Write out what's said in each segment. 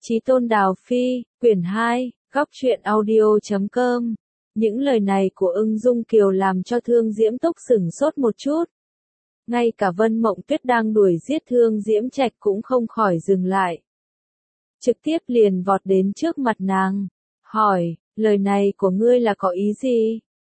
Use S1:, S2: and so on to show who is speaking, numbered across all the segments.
S1: Chí Tôn Đào Phi, quyển 2, góc truyện audio.com. Những lời này của Ưng Dung Kiều làm cho Thương Diễm Túc sửng sốt một chút. Ngay cả Vân Mộng Tuyết đang đuổi giết Thương Diễm Trạch cũng không khỏi dừng lại. Trực tiếp liền vọt đến trước mặt nàng, hỏi, lời này của ngươi là có ý gì?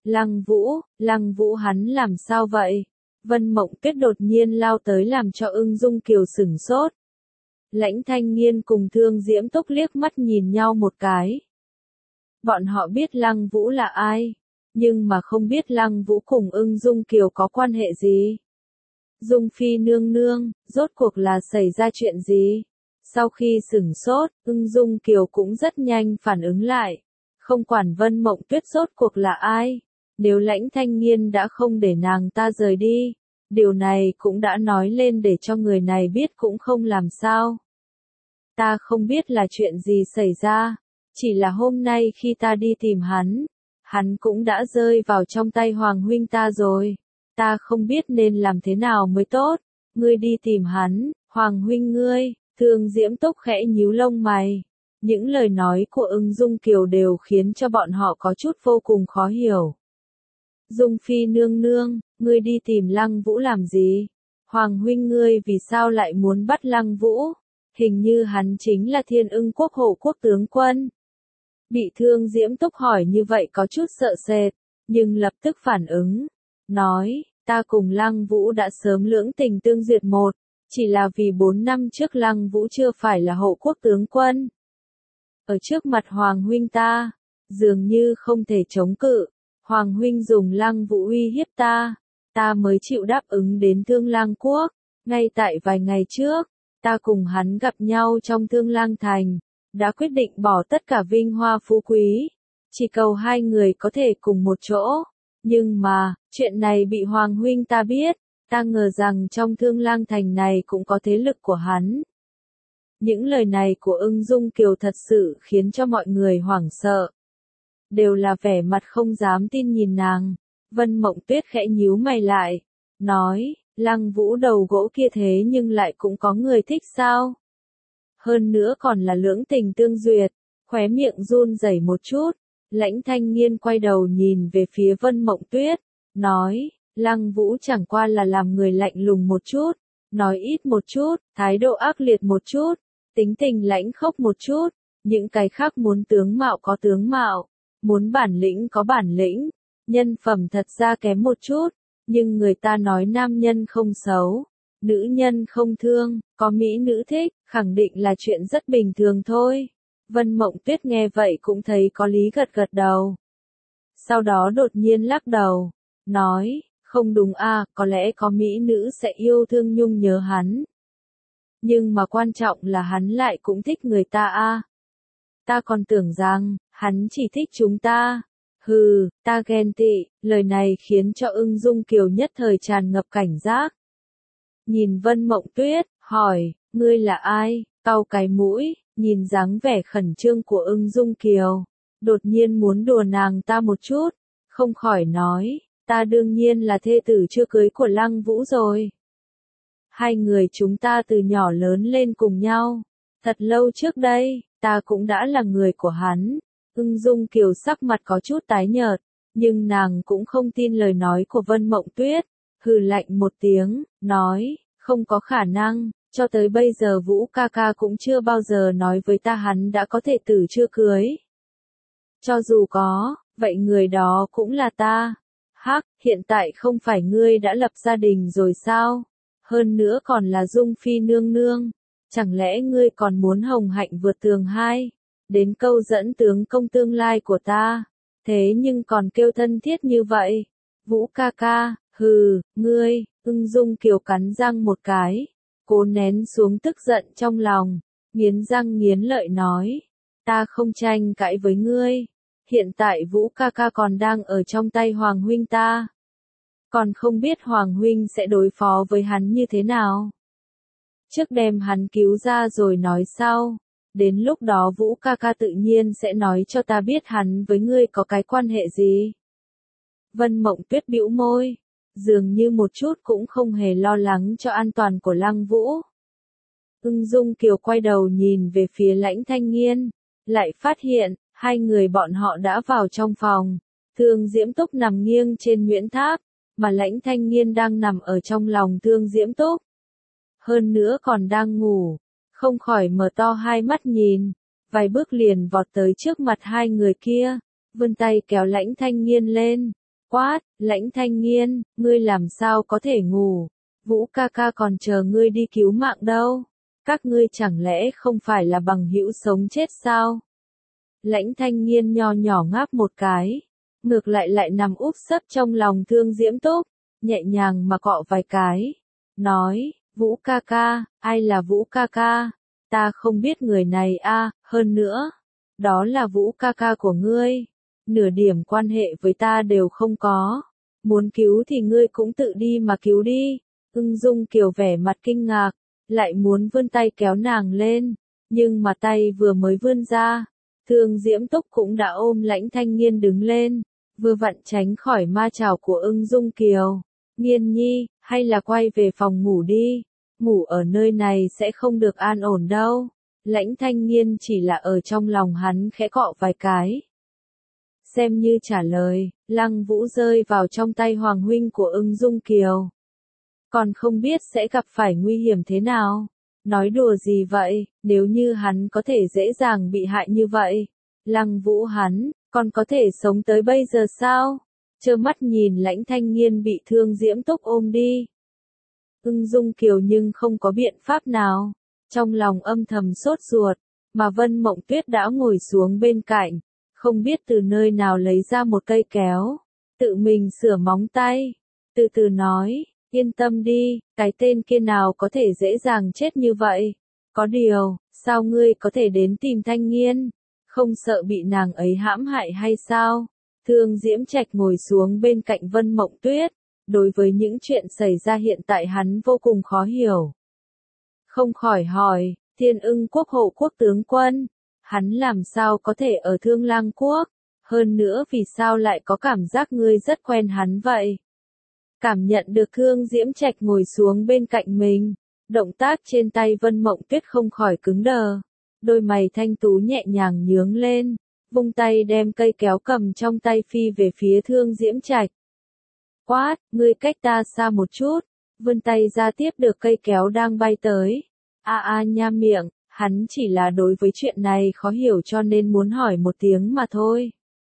S1: Lăng Vũ hắn làm sao vậy? Vân Mộng Tuyết đột nhiên lao tới làm cho Ưng Dung Kiều sửng sốt. Lãnh Thanh Nghiên cùng Thương Diễm Túc liếc mắt nhìn nhau một cái. Bọn họ biết Lăng Vũ là ai, nhưng mà không biết Lăng Vũ cùng Ưng Dung Kiều có quan hệ gì. Dung Phi nương nương, rốt cuộc là xảy ra chuyện gì? Sau khi sửng sốt, Ưng Dung Kiều cũng rất nhanh phản ứng lại. Không quản Vân Mộng Tuyết rốt cuộc là ai, nếu Lãnh Thanh Nghiên đã không để nàng ta rời đi, điều này cũng đã nói lên để cho người này biết cũng không làm sao. Ta không biết là chuyện gì xảy ra, chỉ là hôm nay khi ta đi tìm hắn cũng đã rơi vào trong tay Hoàng huynh ta rồi. Ta không biết nên làm thế nào mới tốt. Ngươi đi tìm hắn, Hoàng huynh ngươi. Thương Diễm Túc khẽ nhíu lông mày. Những lời nói của Ưng Dung Kiều đều khiến cho bọn họ có chút vô cùng khó hiểu. Dung Phi nương nương, ngươi đi tìm Lăng Vũ làm gì? Hoàng huynh ngươi vì sao lại muốn bắt Lăng Vũ? Hình như hắn chính là Thiên Ưng Quốc hộ quốc tướng quân. Bị Thương Diễm Túc hỏi như vậy có chút sợ sệt, nhưng lập tức phản ứng. Nói, ta cùng Lăng Vũ đã sớm lưỡng tình tương duyệt một, chỉ là vì 4 năm trước Lăng Vũ chưa phải là hộ quốc tướng quân. Ở trước mặt Hoàng huynh ta, dường như không thể chống cự, Hoàng huynh dùng Lăng Vũ uy hiếp ta mới chịu đáp ứng đến Thương Lang Quốc. Ngay tại vài ngày trước, ta cùng hắn gặp nhau trong Thương Lang Thành, đã quyết định bỏ tất cả vinh hoa phú quý, chỉ cầu hai người có thể cùng một chỗ. Nhưng mà, chuyện này bị Hoàng huynh ta biết, ta ngờ rằng trong Thương Lang Thành này cũng có thế lực của hắn. Những lời này của Ưng Dung Kiều thật sự khiến cho mọi người hoảng sợ. Đều là vẻ mặt không dám tin nhìn nàng. Vân Mộng Tuyết khẽ nhíu mày lại, nói, Lăng Vũ đầu gỗ kia thế nhưng lại cũng có người thích sao? Hơn nữa còn là lưỡng tình tương duyệt, khóe miệng run rẩy một chút. Lãnh Thanh Nghiên quay đầu nhìn về phía Vân Mộng Tuyết, nói, Lăng Vũ chẳng qua là làm người lạnh lùng một chút, nói ít một chút, thái độ ác liệt một chút, tính tình lãnh khốc một chút, những cái khác muốn tướng mạo có tướng mạo, muốn bản lĩnh có bản lĩnh, nhân phẩm thật ra kém một chút, nhưng người ta nói nam nhân không xấu, nữ nhân không thương, có mỹ nữ thích, khẳng định là chuyện rất bình thường thôi. Vân Mộng Tuyết nghe vậy cũng thấy có lý gật gật đầu. Sau đó đột nhiên lắc đầu, nói, không đúng a, có lẽ có mỹ nữ sẽ yêu thương nhung nhớ hắn. Nhưng mà quan trọng là hắn lại cũng thích người ta a. Ta còn tưởng rằng, hắn chỉ thích chúng ta. Hừ, ta ghen tị, lời này khiến cho Ưng Dung Kiều nhất thời tràn ngập cảnh giác. Nhìn Vân Mộng Tuyết, hỏi, ngươi là ai? Cau cái mũi, nhìn dáng vẻ khẩn trương của Ưng Dung Kiều, đột nhiên muốn đùa nàng ta một chút, không khỏi nói, ta đương nhiên là thê tử chưa cưới của Lăng Vũ rồi. Hai người chúng ta từ nhỏ lớn lên cùng nhau, thật lâu trước đây, ta cũng đã là người của hắn. Ưng Dung Kiều sắc mặt có chút tái nhợt, nhưng nàng cũng không tin lời nói của Vân Mộng Tuyết, hừ lạnh một tiếng, nói, không có khả năng, cho tới bây giờ Vũ ca ca cũng chưa bao giờ nói với ta hắn đã có thể tử chưa cưới. Cho dù có, vậy người đó cũng là ta. Hắc, hiện tại không phải ngươi đã lập gia đình rồi sao? Hơn nữa còn là Dung Phi nương nương, chẳng lẽ ngươi còn muốn hồng hạnh vượt tường hai? Đến câu dẫn tướng công tương lai của ta, thế nhưng còn kêu thân thiết như vậy. Vũ ca ca, hừ, ngươi. Ưng Dung Kiều cắn răng một cái, cố nén xuống tức giận trong lòng, nghiến răng nghiến lợi nói, ta không tranh cãi với ngươi, hiện tại Vũ ca ca còn đang ở trong tay Hoàng huynh ta, còn không biết Hoàng huynh sẽ đối phó với hắn như thế nào. Trước đem hắn cứu ra rồi nói sau. Đến lúc đó Vũ ca ca tự nhiên sẽ nói cho ta biết hắn với ngươi có cái quan hệ gì. Vân Mộng Tuyết bĩu môi, dường như một chút cũng không hề lo lắng cho an toàn của Lăng Vũ. Ưng Dung Kiều quay đầu nhìn về phía Lãnh Thanh Nghiên, lại phát hiện, hai người bọn họ đã vào trong phòng. Thương Diễm Túc nằm nghiêng trên Nguyễn Tháp, mà Lãnh Thanh Nghiên đang nằm ở trong lòng Thương Diễm Túc. Hơn nữa còn đang ngủ, không khỏi mở to hai mắt nhìn, vài bước liền vọt tới trước mặt hai người kia, vươn tay kéo Lãnh Thanh Nghiên lên, quát, Lãnh Thanh Nghiên, ngươi làm sao có thể ngủ, Vũ ca ca còn chờ ngươi đi cứu mạng đâu, các ngươi chẳng lẽ không phải là bằng hữu sống chết sao? Lãnh Thanh Nghiên nho nhỏ ngáp một cái, ngược lại nằm úp sấp trong lòng Thương Diễm Túc, nhẹ nhàng mà cọ vài cái, nói, Vũ ca ca, ai là Vũ ca ca? Ta không biết người này a, hơn nữa, đó là Vũ ca ca của ngươi, nửa điểm quan hệ với ta đều không có, muốn cứu thì ngươi cũng tự đi mà cứu đi. Ưng Dung Kiều vẻ mặt kinh ngạc, lại muốn vươn tay kéo nàng lên, nhưng mà tay vừa mới vươn ra, Thương Diễm Túc cũng đã ôm Lãnh Thanh Nghiên đứng lên, vừa vặn tránh khỏi ma chảo của Ưng Dung Kiều. Nghiên nhi, hay là quay về phòng ngủ đi, ngủ ở nơi này sẽ không được an ổn đâu. Lãnh Thanh Nghiên chỉ là ở trong lòng hắn khẽ cọ vài cái. Xem như trả lời, Lăng Vũ rơi vào trong tay Hoàng huynh của Ưng Dung Kiều. Còn không biết sẽ gặp phải nguy hiểm thế nào. Nói đùa gì vậy, nếu như hắn có thể dễ dàng bị hại như vậy. Lăng Vũ hắn, còn có thể sống tới bây giờ sao? Trơ mắt nhìn Lãnh Thanh Nghiên bị Thương Diễm Túc ôm đi. Ưng Dung Kiều nhưng không có biện pháp nào. Trong lòng âm thầm sốt ruột, mà Vân Mộng Tuyết đã ngồi xuống bên cạnh, không biết từ nơi nào lấy ra một cây kéo, tự mình sửa móng tay, từ từ nói, yên tâm đi, cái tên kia nào có thể dễ dàng chết như vậy. Có điều, sao ngươi có thể đến tìm Thanh Nghiên, không sợ bị nàng ấy hãm hại hay sao? Thương Diễm Trạch ngồi xuống bên cạnh Vân Mộng Tuyết, đối với những chuyện xảy ra hiện tại hắn vô cùng khó hiểu. Không khỏi hỏi, Thiên Ưng Quốc hộ quốc tướng quân, hắn làm sao có thể ở Thương Lang Quốc, hơn nữa vì sao lại có cảm giác ngươi rất quen hắn vậy? Cảm nhận được Thương Diễm Trạch ngồi xuống bên cạnh mình, động tác trên tay Vân Mộng Tuyết không khỏi cứng đờ, đôi mày thanh tú nhẹ nhàng nhướng lên, vung tay đem cây kéo cầm trong tay phi về phía Thương Diễm Trạch. Quát, ngươi cách ta xa một chút, vươn tay ra tiếp được cây kéo đang bay tới. Nha miệng, hắn chỉ là đối với chuyện này khó hiểu cho nên muốn hỏi một tiếng mà thôi.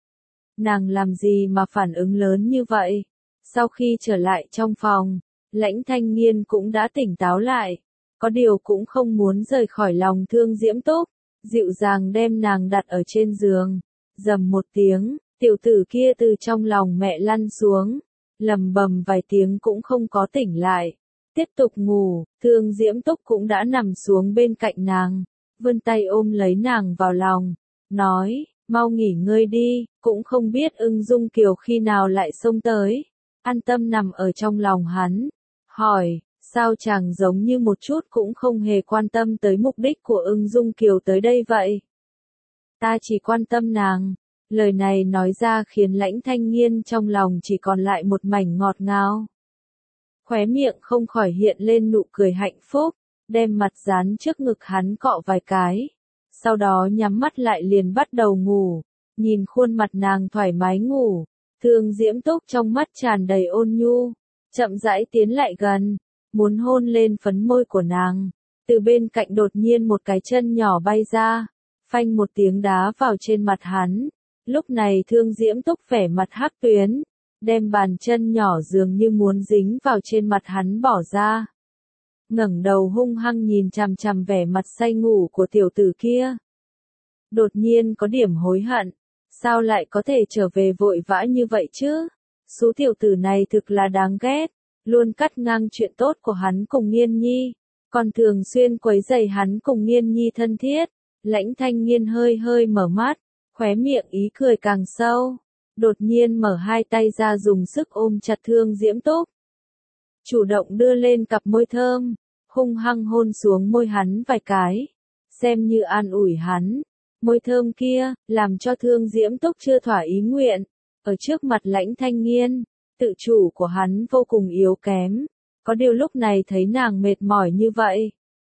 S1: Nàng làm gì mà phản ứng lớn như vậy? Sau khi trở lại trong phòng, Lãnh Thanh Nghiên cũng đã tỉnh táo lại, có điều cũng không muốn rời khỏi lòng Thương Diễm Túc, dịu dàng đem nàng đặt ở trên giường, rầm một tiếng, tiểu tử kia từ trong lòng mẹ lăn xuống, lầm bầm vài tiếng cũng không có tỉnh lại, tiếp tục ngủ. Thương Diễm Túc cũng đã nằm xuống bên cạnh nàng, vươn tay ôm lấy nàng vào lòng, nói, mau nghỉ ngơi đi, cũng không biết Ưng Dung Kiều khi nào lại xông tới. An tâm nằm ở trong lòng hắn, hỏi, sao chàng giống như một chút cũng không hề quan tâm tới mục đích của Ưng Dung Kiều tới đây vậy? Ta chỉ quan tâm nàng. Lời này nói ra khiến Lãnh Thanh Nghiên trong lòng chỉ còn lại một mảnh ngọt ngào. Khóe miệng không khỏi hiện lên nụ cười hạnh phúc, đem mặt dán trước ngực hắn cọ vài cái. Sau đó nhắm mắt lại liền bắt đầu ngủ, nhìn khuôn mặt nàng thoải mái ngủ. Thương Diễm Túc trong mắt tràn đầy ôn nhu, chậm rãi tiến lại gần, muốn hôn lên phấn môi của nàng. Từ bên cạnh đột nhiên một cái chân nhỏ bay ra, phanh một tiếng đá vào trên mặt hắn. Lúc này Thương Diễm Túc vẻ mặt hắc tuyến, đem bàn chân nhỏ dường như muốn dính vào trên mặt hắn bỏ ra. Ngẩng đầu hung hăng nhìn chằm chằm vẻ mặt say ngủ của tiểu tử kia. Đột nhiên có điểm hối hận. Sao lại có thể trở về vội vã như vậy chứ? Số tiểu tử này thực là đáng ghét, luôn cắt ngang chuyện tốt của hắn cùng Nghiên Nhi, còn thường xuyên quấy rầy hắn cùng Nghiên Nhi thân thiết. Lãnh Thanh Nghiên hơi hơi mở mắt, khóe miệng ý cười càng sâu, đột nhiên mở hai tay ra dùng sức ôm chặt Thương Diễm Túc. Chủ động đưa lên cặp môi thơm, hung hăng hôn xuống môi hắn vài cái, xem như an ủi hắn. Môi thơm kia, làm cho Thương Diễm Túc chưa thỏa ý nguyện, ở trước mặt Lãnh Thanh Nghiên, tự chủ của hắn vô cùng yếu kém, có điều lúc này thấy nàng mệt mỏi như vậy,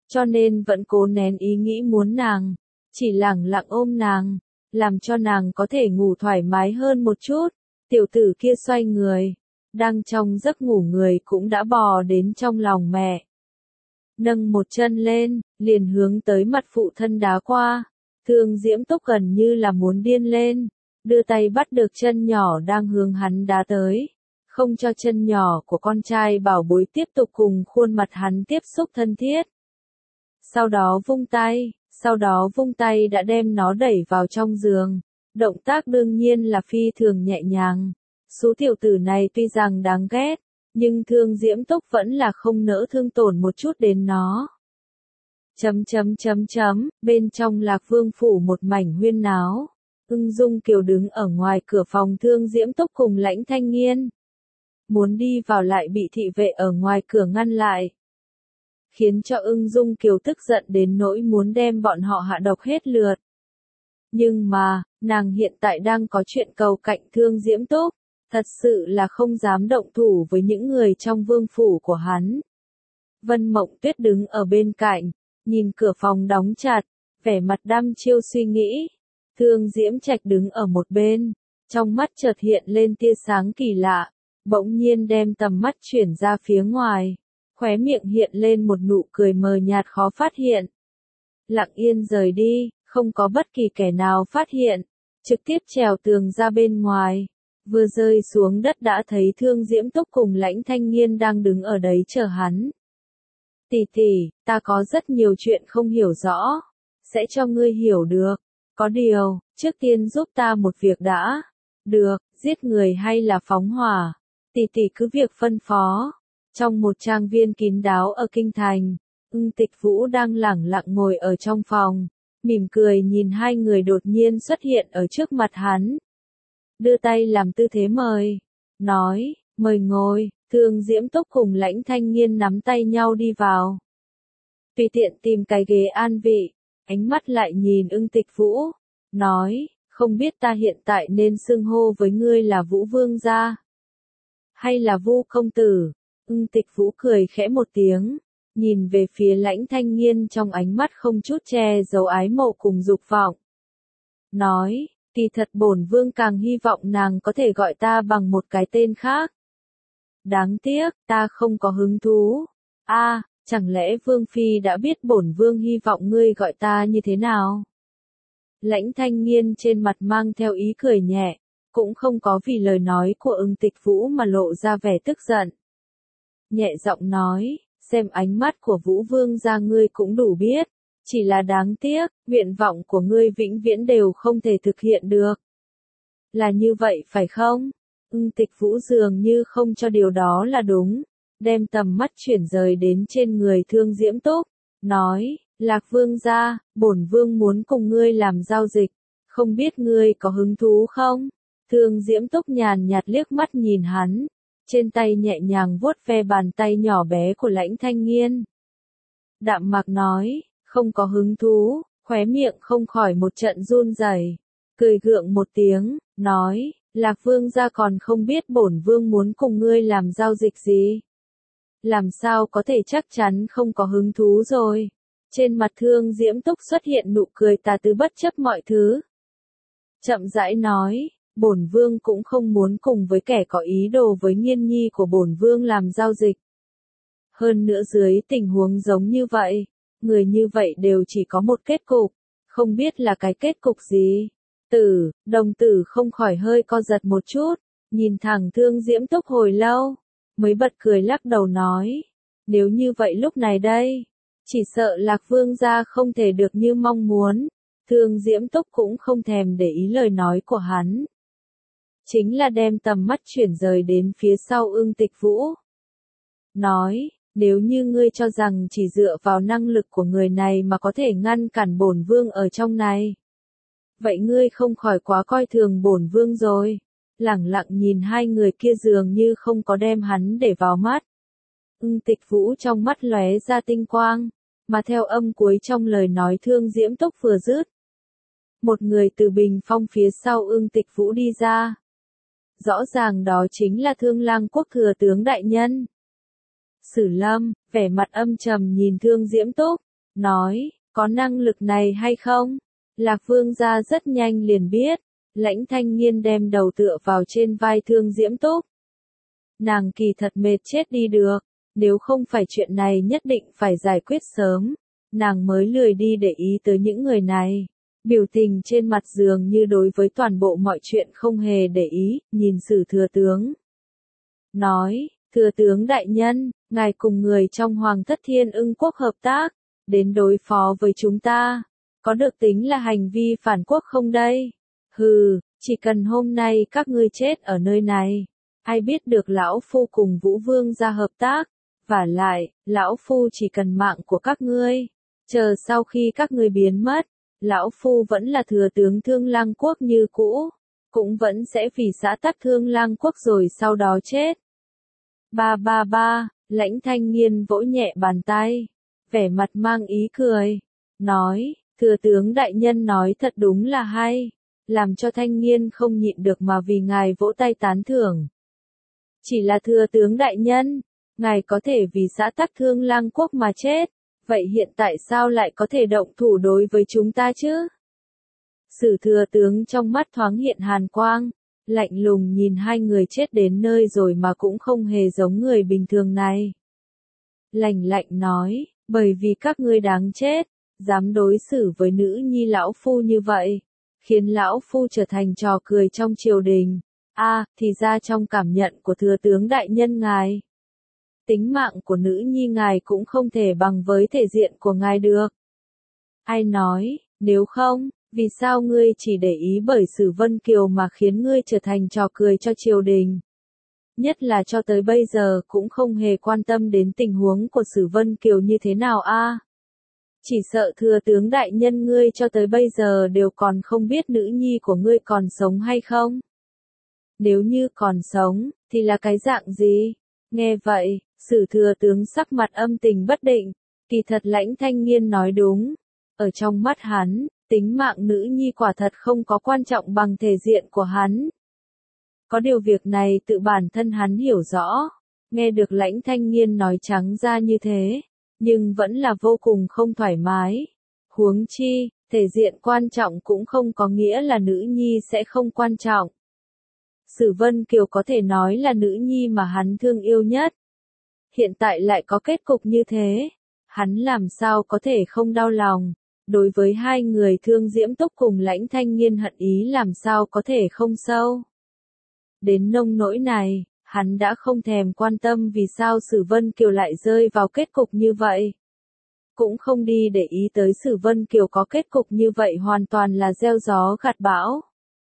S1: cho nên vẫn cố nén ý nghĩ muốn nàng, chỉ lẳng lặng ôm nàng, làm cho nàng có thể ngủ thoải mái hơn một chút. Tiểu tử kia xoay người, đang trong giấc ngủ người cũng đã bò đến trong lòng mẹ. Nâng một chân lên, liền hướng tới mặt phụ thân đá qua. Thương Diễm Túc gần như là muốn điên lên, đưa tay bắt được chân nhỏ đang hướng hắn đá tới, không cho chân nhỏ của con trai bảo bối tiếp tục cùng khuôn mặt hắn tiếp xúc thân thiết. Sau đó vung tay đã đem nó đẩy vào trong giường. Động tác đương nhiên là phi thường nhẹ nhàng. Số tiểu tử này tuy rằng đáng ghét, nhưng Thương Diễm Túc vẫn là không nỡ thương tổn một chút đến nó. Bên trong Lạc Vương phủ một mảnh huyên náo. Ưng Dung Kiều đứng ở ngoài cửa phòng Thương Diễm Túc cùng Lãnh Thanh Nghiên. Muốn đi vào lại bị thị vệ ở ngoài cửa ngăn lại. Khiến cho Ưng Dung Kiều tức giận đến nỗi muốn đem bọn họ hạ độc hết lượt. Nhưng mà, nàng hiện tại đang có chuyện cầu cạnh Thương Diễm Túc, thật sự là không dám động thủ với những người trong vương phủ của hắn. Vân Mộng Tuyết đứng ở bên cạnh, nhìn cửa phòng đóng chặt, vẻ mặt đăm chiêu suy nghĩ. Thương Diễm Trạch đứng ở một bên, trong mắt chợt hiện lên tia sáng kỳ lạ, bỗng nhiên đem tầm mắt chuyển ra phía ngoài, khóe miệng hiện lên một nụ cười mờ nhạt khó phát hiện. Lặng yên rời đi, không có bất kỳ kẻ nào phát hiện, trực tiếp trèo tường ra bên ngoài, vừa rơi xuống đất đã thấy Thương Diễm Túc cùng Lãnh Thanh Nghiên đang đứng ở đấy chờ hắn. Tỷ tỷ, ta có rất nhiều chuyện không hiểu rõ, sẽ cho ngươi hiểu được. Có điều, trước tiên giúp ta một việc đã. Được, giết người hay là phóng hỏa? Tỷ tỷ cứ việc phân phó. Trong một trang viên kín đáo ở kinh thành, Ưng Tịch Vũ đang lẳng lặng ngồi ở trong phòng, mỉm cười nhìn hai người đột nhiên xuất hiện ở trước mặt hắn. Đưa tay làm tư thế mời, nói, mời ngồi. Thương Diễm Túc cùng Lãnh Thanh Nghiên nắm tay nhau đi vào. Tùy tiện tìm cái ghế an vị, ánh mắt lại nhìn Ưng Tịch Vũ, nói, không biết ta hiện tại nên xưng hô với ngươi là Vũ Vương gia, hay là Vu công tử. Ưng Tịch Vũ cười khẽ một tiếng, nhìn về phía Lãnh Thanh Nghiên trong ánh mắt không chút che giấu ái mộ cùng dục vọng. Nói, kỳ thật bổn vương càng hy vọng nàng có thể gọi ta bằng một cái tên khác. Đáng tiếc, ta không có hứng thú. Chẳng lẽ Vương Phi đã biết bổn vương hy vọng ngươi gọi ta như thế nào? Lãnh Thanh Nghiên trên mặt mang theo ý cười nhẹ, cũng không có vì lời nói của Ưng Tịch Vũ mà lộ ra vẻ tức giận. Nhẹ giọng nói, xem ánh mắt của Vũ Vương gia ngươi cũng đủ biết, chỉ là đáng tiếc, nguyện vọng của ngươi vĩnh viễn đều không thể thực hiện được. Là như vậy phải không? Ưng Tịch Vũ dường như không cho điều đó là đúng, đem tầm mắt chuyển rời đến trên người Thương Diễm Túc, nói, Lạc Vương gia, bổn vương muốn cùng ngươi làm giao dịch, không biết ngươi có hứng thú không? Thương Diễm Túc nhàn nhạt liếc mắt nhìn hắn, trên tay nhẹ nhàng vuốt ve bàn tay nhỏ bé của Lãnh Thanh Nghiên. Đạm mạc nói, không có hứng thú, khóe miệng không khỏi một trận run rẩy, cười gượng một tiếng, nói, Lạc Vương gia còn không biết bổn vương muốn cùng ngươi làm giao dịch gì. Làm sao có thể chắc chắn không có hứng thú rồi. Trên mặt Thương Diễm Túc xuất hiện nụ cười tà tứ bất chấp mọi thứ. Chậm rãi nói, bổn vương cũng không muốn cùng với kẻ có ý đồ với Nghiên nhi của bổn vương làm giao dịch. Hơn nữa dưới tình huống giống như vậy, người như vậy đều chỉ có một kết cục, không biết là cái kết cục gì. Đồng tử không khỏi hơi co giật một chút, nhìn thẳng Thương Diễm Túc hồi lâu, mới bật cười lắc đầu nói, nếu như vậy lúc này đây, chỉ sợ Lạc Vương gia không thể được như mong muốn. Thương Diễm Túc cũng không thèm để ý lời nói của hắn, chính là đem tầm mắt chuyển rời đến phía sau Ưng Tịch Vũ. Nói, nếu như ngươi cho rằng chỉ dựa vào năng lực của người này mà có thể ngăn cản bổn vương ở trong này, vậy ngươi không khỏi quá coi thường bổn vương rồi. Lẳng lặng nhìn hai người kia dường như không có đem hắn để vào mắt. Ưng Tịch Vũ trong mắt lóe ra tinh quang, mà theo âm cuối trong lời nói Thương Diễm Túc vừa dứt, một người từ bình phong phía sau Ưng Tịch Vũ đi ra. Rõ ràng đó chính là Thương Lang Quốc thừa tướng đại nhân. Sử Lâm, vẻ mặt âm trầm nhìn Thương Diễm Túc, nói, có năng lực này hay không? Lạc Vương gia rất nhanh liền biết, Lãnh Thanh Nghiên đem đầu tựa vào trên vai Thương Diễm Túc. Nàng kỳ thật mệt chết đi được, nếu không phải chuyện này nhất định phải giải quyết sớm, nàng mới lười đi để ý tới những người này. Biểu tình trên mặt dường như đối với toàn bộ mọi chuyện không hề để ý, nhìn Sử thừa tướng. Nói, thừa tướng đại nhân, ngài cùng người trong Hoàng thất Thiên Ưng quốc hợp tác, đến đối phó với chúng ta, có được tính là hành vi phản quốc không đây? Hừ, chỉ cần hôm nay các ngươi chết ở nơi này, ai biết được lão phu cùng Vũ Vương ra hợp tác, vả lại, lão phu chỉ cần mạng của các ngươi, chờ sau khi các ngươi biến mất, lão phu vẫn là thừa tướng Thương Lang quốc như cũ, cũng vẫn sẽ vì xã tắc Thương Lang quốc rồi sau đó chết. Ba ba ba, Lãnh Thanh Nghiên vỗ nhẹ bàn tay, vẻ mặt mang ý cười, nói, thừa tướng đại nhân nói thật đúng là hay, làm cho Thanh Nghiên không nhịn được mà vì ngài vỗ tay tán thưởng. Chỉ là thừa tướng đại nhân, ngài có thể vì xã tắc Thương Lang quốc mà chết, vậy hiện tại sao lại có thể động thủ đối với chúng ta chứ? Sử thừa tướng trong mắt thoáng hiện hàn quang, lạnh lùng nhìn hai người chết đến nơi rồi mà cũng không hề giống người bình thường này. Lạnh lạnh nói, bởi vì các ngươi đáng chết, dám đối xử với nữ nhi lão phu như vậy, khiến lão phu trở thành trò cười trong triều đình. Thì ra trong cảm nhận của thừa tướng đại nhân ngài, tính mạng của nữ nhi ngài cũng không thể bằng với thể diện của ngài được. Ai nói, nếu không, vì sao ngươi chỉ để ý bởi Sử Vân Kiều mà khiến ngươi trở thành trò cười cho triều đình? Nhất là cho tới bây giờ cũng không hề quan tâm đến tình huống của Sử Vân Kiều như thế nào Chỉ sợ thừa tướng đại nhân ngươi cho tới bây giờ đều còn không biết nữ nhi của ngươi còn sống hay không? Nếu như còn sống, thì là cái dạng gì? Nghe vậy, Sử thừa tướng sắc mặt âm tình bất định, kỳ thật Lãnh Thanh Nghiên nói đúng. Ở trong mắt hắn, tính mạng nữ nhi quả thật không có quan trọng bằng thể diện của hắn. Có điều việc này tự bản thân hắn hiểu rõ, nghe được Lãnh Thanh Nghiên nói trắng ra như thế, nhưng vẫn là vô cùng không thoải mái. Huống chi, thể diện quan trọng cũng không có nghĩa là nữ nhi sẽ không quan trọng. Sử Vân Kiều có thể nói là nữ nhi mà hắn thương yêu nhất. Hiện tại lại có kết cục như thế, hắn làm sao có thể không đau lòng. Đối với hai người Thương Diễm Túc cùng Lãnh Thanh Nghiên hận ý làm sao có thể không sâu. Đến nông nỗi này, hắn đã không thèm quan tâm vì sao Sử Vân Kiều lại rơi vào kết cục như vậy. Cũng không đi để ý tới Sử Vân Kiều có kết cục như vậy hoàn toàn là gieo gió gặt bão.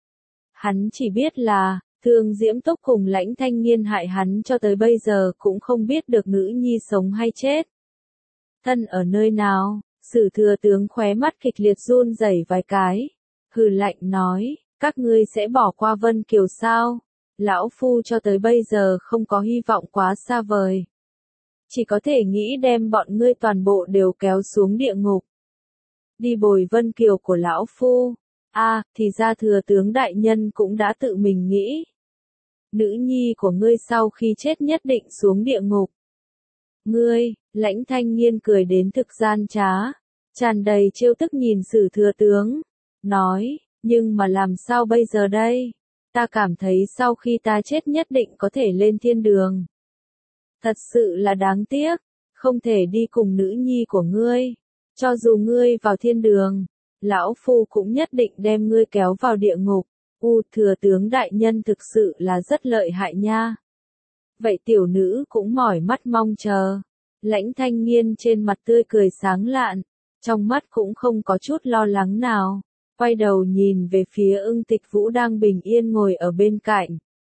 S1: Hắn chỉ biết là, Thương Diễm Túc cùng Lãnh Thanh Nghiên hại hắn cho tới bây giờ cũng không biết được nữ nhi sống hay chết. Thân ở nơi nào? Sử thừa tướng khóe mắt kịch liệt run rẩy vài cái. Hừ lạnh nói, các ngươi sẽ bỏ qua Vân Kiều sao? Lão phu cho tới bây giờ không có hy vọng quá xa vời. Chỉ có thể nghĩ đem bọn ngươi toàn bộ đều kéo xuống địa ngục. Đi bồi Vân Kiều của lão phu. Thì ra thừa tướng đại nhân cũng đã tự mình nghĩ. Nữ nhi của ngươi sau khi chết nhất định xuống địa ngục. Ngươi, Lãnh Thanh Nghiên cười đến thực gian trá, tràn đầy trêu tức nhìn Sử thừa tướng, nói, nhưng mà làm sao bây giờ đây? Ta cảm thấy sau khi ta chết nhất định có thể lên thiên đường. Thật sự là đáng tiếc, không thể đi cùng nữ nhi của ngươi. Cho dù ngươi vào thiên đường, lão phu cũng nhất định đem ngươi kéo vào địa ngục. Thừa tướng đại nhân thực sự là rất lợi hại nha. Vậy tiểu nữ cũng mỏi mắt mong chờ. Lãnh Thanh Nghiên trên mặt tươi cười sáng lạn, trong mắt cũng không có chút lo lắng nào, quay đầu nhìn về phía Ưng Tịch Vũ đang bình yên ngồi ở bên cạnh.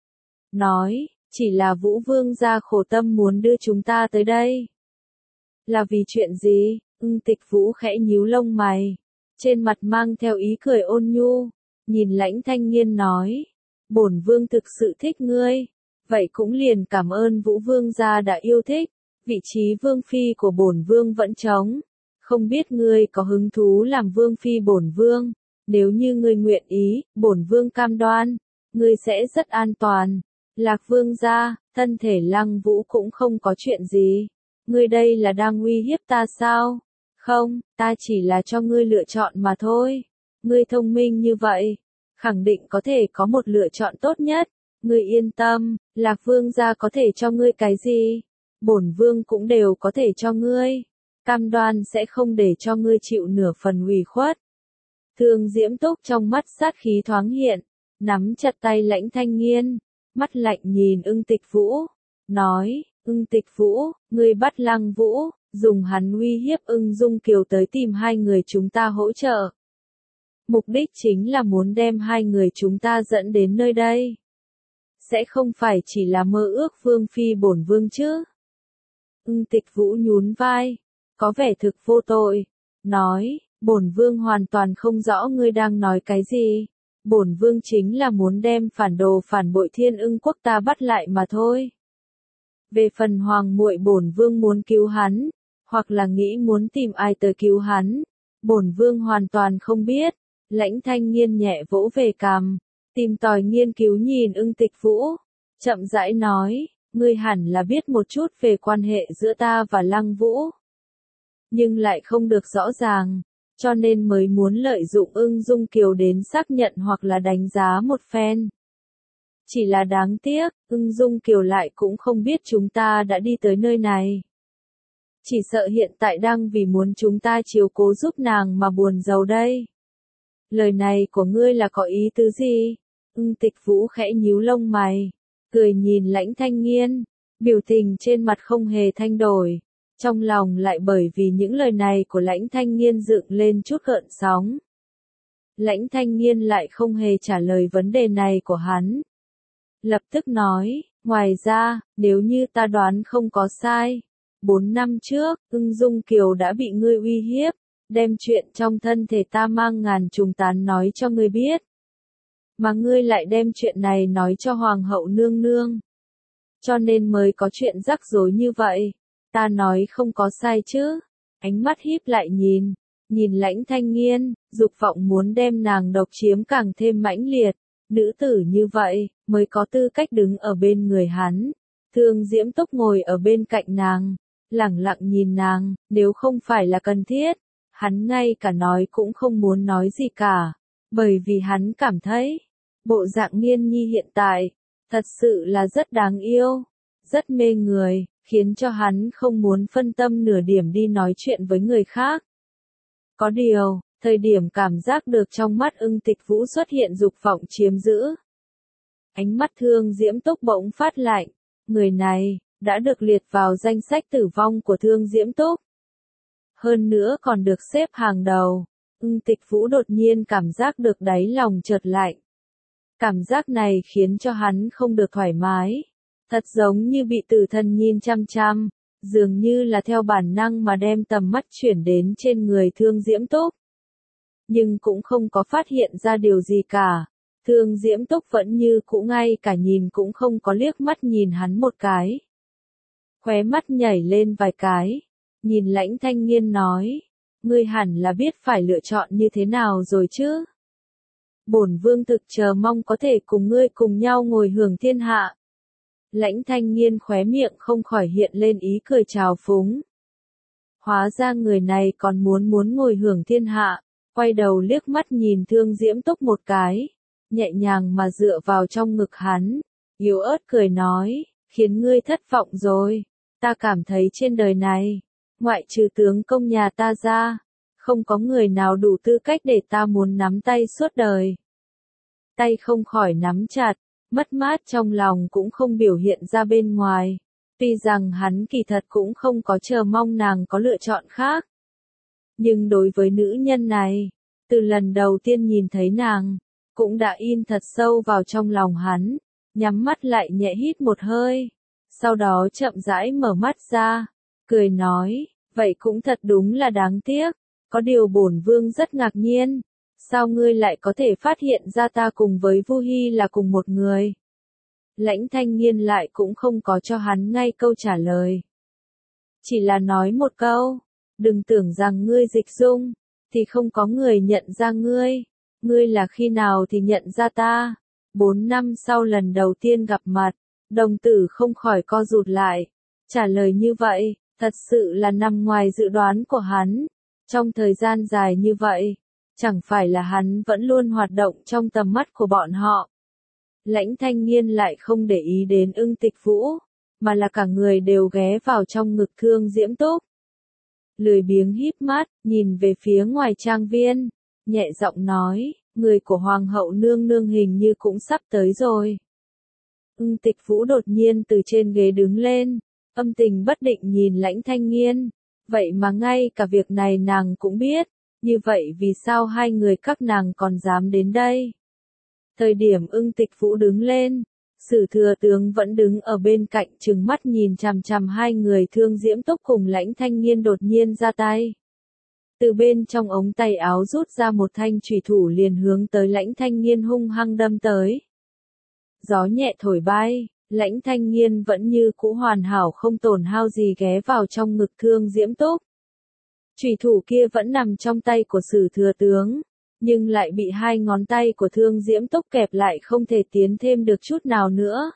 S1: Nói, chỉ là Vũ Vương gia khổ tâm muốn đưa chúng ta tới đây. Là vì chuyện gì? Ưng Tịch Vũ khẽ nhíu lông mày, trên mặt mang theo ý cười ôn nhu, nhìn Lãnh Thanh Nghiên nói, bổn vương thực sự thích ngươi, vậy cũng liền cảm ơn Vũ Vương gia đã yêu thích. Vị trí vương phi của bổn vương vẫn trống, không biết ngươi có hứng thú làm vương phi bổn vương, nếu như ngươi nguyện ý, bổn vương cam đoan, ngươi sẽ rất an toàn. Lạc Vương gia, thân thể Lăng Vũ cũng không có chuyện gì, ngươi đây là đang uy hiếp ta sao? Không, ta chỉ là cho ngươi lựa chọn mà thôi. Ngươi thông minh như vậy, khẳng định có thể có một lựa chọn tốt nhất. Ngươi yên tâm, Lạc Vương gia có thể cho ngươi cái gì? Bổn vương cũng đều có thể cho ngươi. Cam đoan sẽ không để cho ngươi chịu nửa phần ủy khuất. Thương Diễm Túc trong mắt sát khí thoáng hiện, nắm chặt tay Lãnh Thanh Nghiên, mắt lạnh nhìn Ưng Tịch Vũ, nói, Ưng Tịch Vũ, ngươi bắt Lăng Vũ, dùng hắn uy hiếp Ưng Dung Kiều tới tìm hai người chúng ta hỗ trợ. Mục đích chính là muốn đem hai người chúng ta dẫn đến nơi đây. Sẽ không phải chỉ là mơ ước vương phi bổn vương chứ. Ưng Tịch Vũ nhún vai, có vẻ thực vô tội, nói, bổn vương hoàn toàn không rõ ngươi đang nói cái gì. Bổn vương chính là muốn đem phản đồ phản bội Thiên Ưng quốc ta bắt lại mà thôi. Về phần hoàng muội bổn vương muốn cứu hắn, hoặc là nghĩ muốn tìm ai tới cứu hắn, bổn vương hoàn toàn không biết. Lãnh Thanh Nghiên nhẹ vỗ về cằm, tìm tòi nghiên cứu nhìn Ưng Tịch Vũ, chậm rãi nói, ngươi hẳn là biết một chút về quan hệ giữa ta và Lăng Vũ. Nhưng lại không được rõ ràng, cho nên mới muốn lợi dụng Ưng Dung Kiều đến xác nhận hoặc là đánh giá một phen. Chỉ là đáng tiếc, Ưng Dung Kiều lại cũng không biết chúng ta đã đi tới nơi này. Chỉ sợ hiện tại đang vì muốn chúng ta chiếu cố giúp nàng mà buồn rầu đây. Lời này của ngươi là có ý tứ gì? Ưng Tịch Vũ khẽ nhíu lông mày, cười nhìn Lãnh Thanh Nghiên, biểu tình trên mặt không hề thay đổi, trong lòng lại bởi vì những lời này của Lãnh Thanh Nghiên dựng lên chút gợn sóng. Lãnh Thanh Nghiên lại không hề trả lời vấn đề này của hắn. Lập tức nói, ngoài ra, nếu như ta đoán không có sai, 4 năm trước, Ưng Dung Kiều đã bị ngươi uy hiếp, đem chuyện trong thân thể ta mang ngàn trùng tán nói cho ngươi biết. Mà ngươi lại đem chuyện này nói cho Hoàng hậu nương nương. Cho nên mới có chuyện rắc rối như vậy. Ta nói không có sai chứ. Ánh mắt híp lại nhìn Lãnh Thanh Nghiên, dục vọng muốn đem nàng độc chiếm càng thêm mãnh liệt. Nữ tử như vậy, mới có tư cách đứng ở bên người hắn. Thương Diễm Túc ngồi ở bên cạnh nàng, lẳng lặng nhìn nàng, nếu không phải là cần thiết, hắn ngay cả nói cũng không muốn nói gì cả, bởi vì hắn cảm thấy, bộ dạng Nghiên Nhi hiện tại, thật sự là rất đáng yêu, rất mê người, khiến cho hắn không muốn phân tâm nửa điểm đi nói chuyện với người khác. Có điều, thời điểm cảm giác được trong mắt Ưng Tịch Vũ xuất hiện dục vọng chiếm giữ. Ánh mắt Thương Diễm Túc bỗng phát lạnh, người này, đã được liệt vào danh sách tử vong của Thương Diễm Túc. Hơn nữa còn được xếp hàng đầu, Ưng Tịch Vũ đột nhiên cảm giác được đáy lòng chợt lạnh. Cảm giác này khiến cho hắn không được thoải mái, thật giống như bị tử thần nhìn chăm chăm, dường như là theo bản năng mà đem tầm mắt chuyển đến trên người Thương Diễm Túc. Nhưng cũng không có phát hiện ra điều gì cả, Thương Diễm Túc vẫn như cũ ngay cả nhìn cũng không có liếc mắt nhìn hắn một cái. Khóe mắt nhảy lên vài cái, nhìn Lãnh Thanh Nghiên nói, ngươi hẳn là biết phải lựa chọn như thế nào rồi chứ. Bổn vương thực chờ mong có thể cùng ngươi cùng nhau ngồi hưởng thiên hạ. Lãnh Thanh Nghiên khóe miệng không khỏi hiện lên ý cười trào phúng. Hóa ra người này còn muốn ngồi hưởng thiên hạ, quay đầu liếc mắt nhìn Thương Diễm Túc một cái, nhẹ nhàng mà dựa vào trong ngực hắn, yếu ớt cười nói, khiến ngươi thất vọng rồi, ta cảm thấy trên đời này, ngoại trừ tướng công nhà ta ra, không có người nào đủ tư cách để ta muốn nắm tay suốt đời. Tay không khỏi nắm chặt, mất mát trong lòng cũng không biểu hiện ra bên ngoài, tuy rằng hắn kỳ thật cũng không có chờ mong nàng có lựa chọn khác. Nhưng đối với nữ nhân này, từ lần đầu tiên nhìn thấy nàng, cũng đã in thật sâu vào trong lòng hắn, nhắm mắt lại nhẹ hít một hơi, sau đó chậm rãi mở mắt ra, cười nói, vậy cũng thật đúng là đáng tiếc, có điều bổn vương rất ngạc nhiên, sao ngươi lại có thể phát hiện ra ta cùng với Vu Hi là cùng một người? Lãnh Thanh Nghiên lại cũng không có cho hắn ngay câu trả lời. Chỉ là nói một câu, đừng tưởng rằng ngươi dịch dung, thì không có người nhận ra ngươi là khi nào thì nhận ra ta. 4 năm sau lần đầu tiên gặp mặt, đồng tử không khỏi co rụt lại, trả lời như vậy, thật sự là nằm ngoài dự đoán của hắn, Trong thời gian dài như vậy, chẳng phải là hắn vẫn luôn hoạt động trong tầm mắt của bọn họ. Lãnh Thanh Nghiên lại không để ý đến Ưng Tịch Vũ, mà là cả người đều ghé vào trong ngực Thương Diễm Túc. Lười biếng híp mắt, nhìn về phía ngoài trang viên, nhẹ giọng nói, người của Hoàng hậu nương nương hình như cũng sắp tới rồi. Ưng Tịch Vũ đột nhiên từ trên ghế đứng lên, âm tình bất định nhìn Lãnh Thanh Nghiên, vậy mà ngay cả việc này nàng cũng biết, như vậy vì sao hai người các nàng còn dám đến đây? Thời điểm Ưng Tịch Vũ đứng lên, Sử Thừa Tướng vẫn đứng ở bên cạnh trừng mắt nhìn chằm chằm hai người. Thương Diễm Túc cùng Lãnh Thanh Nghiên đột nhiên ra tay. Từ bên trong ống tay áo rút ra một thanh chủy thủ liền hướng tới Lãnh Thanh Nghiên hung hăng đâm tới. Gió nhẹ thổi bay, Lãnh Thanh Nghiên vẫn như cũ hoàn hảo không tổn hao gì ghé vào trong ngực Thương Diễm Túc. Chủy thủ kia vẫn nằm trong tay của Sử Thừa Tướng, nhưng lại bị hai ngón tay của Thương Diễm Túc kẹp lại không thể tiến thêm được chút nào nữa.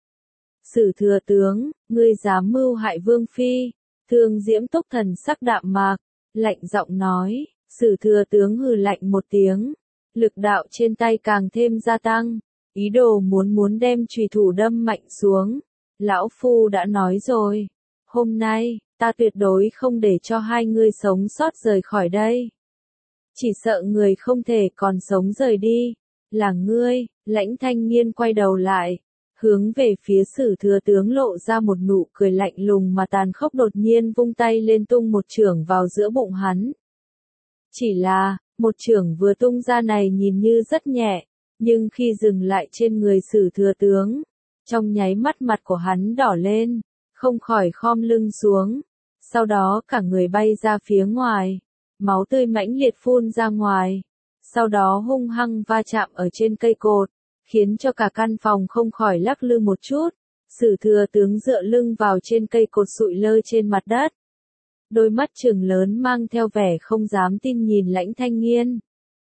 S1: Sử Thừa Tướng, ngươi dám mưu hại Vương Phi. Thương Diễm Túc thần sắc đạm mạc, lạnh giọng nói. Sử Thừa Tướng hừ lạnh một tiếng, lực đạo trên tay càng thêm gia tăng, ý đồ muốn đem chùy thủ đâm mạnh xuống. Lão Phu đã nói rồi, hôm nay, ta tuyệt đối không để cho hai ngươi sống sót rời khỏi đây. Chỉ sợ người không thể còn sống rời đi, là ngươi. Lãnh Thanh Nghiên quay đầu lại, hướng về phía Sử Thừa Tướng lộ ra một nụ cười lạnh lùng mà tàn khốc, đột nhiên vung tay lên tung một chưởng vào giữa bụng hắn. Chỉ là, một chưởng vừa tung ra này nhìn như rất nhẹ, nhưng khi dừng lại trên người Sử Thừa Tướng, trong nháy mắt mặt của hắn đỏ lên, không khỏi khom lưng xuống, sau đó cả người bay ra phía ngoài. Máu tươi mãnh liệt phun ra ngoài, sau đó hung hăng va chạm ở trên cây cột, khiến cho cả căn phòng không khỏi lắc lư một chút. Sử Thừa Tướng dựa lưng vào trên cây cột sụi lơ trên mặt đất. Đôi mắt trừng lớn mang theo vẻ không dám tin nhìn Lãnh Thanh Nghiên.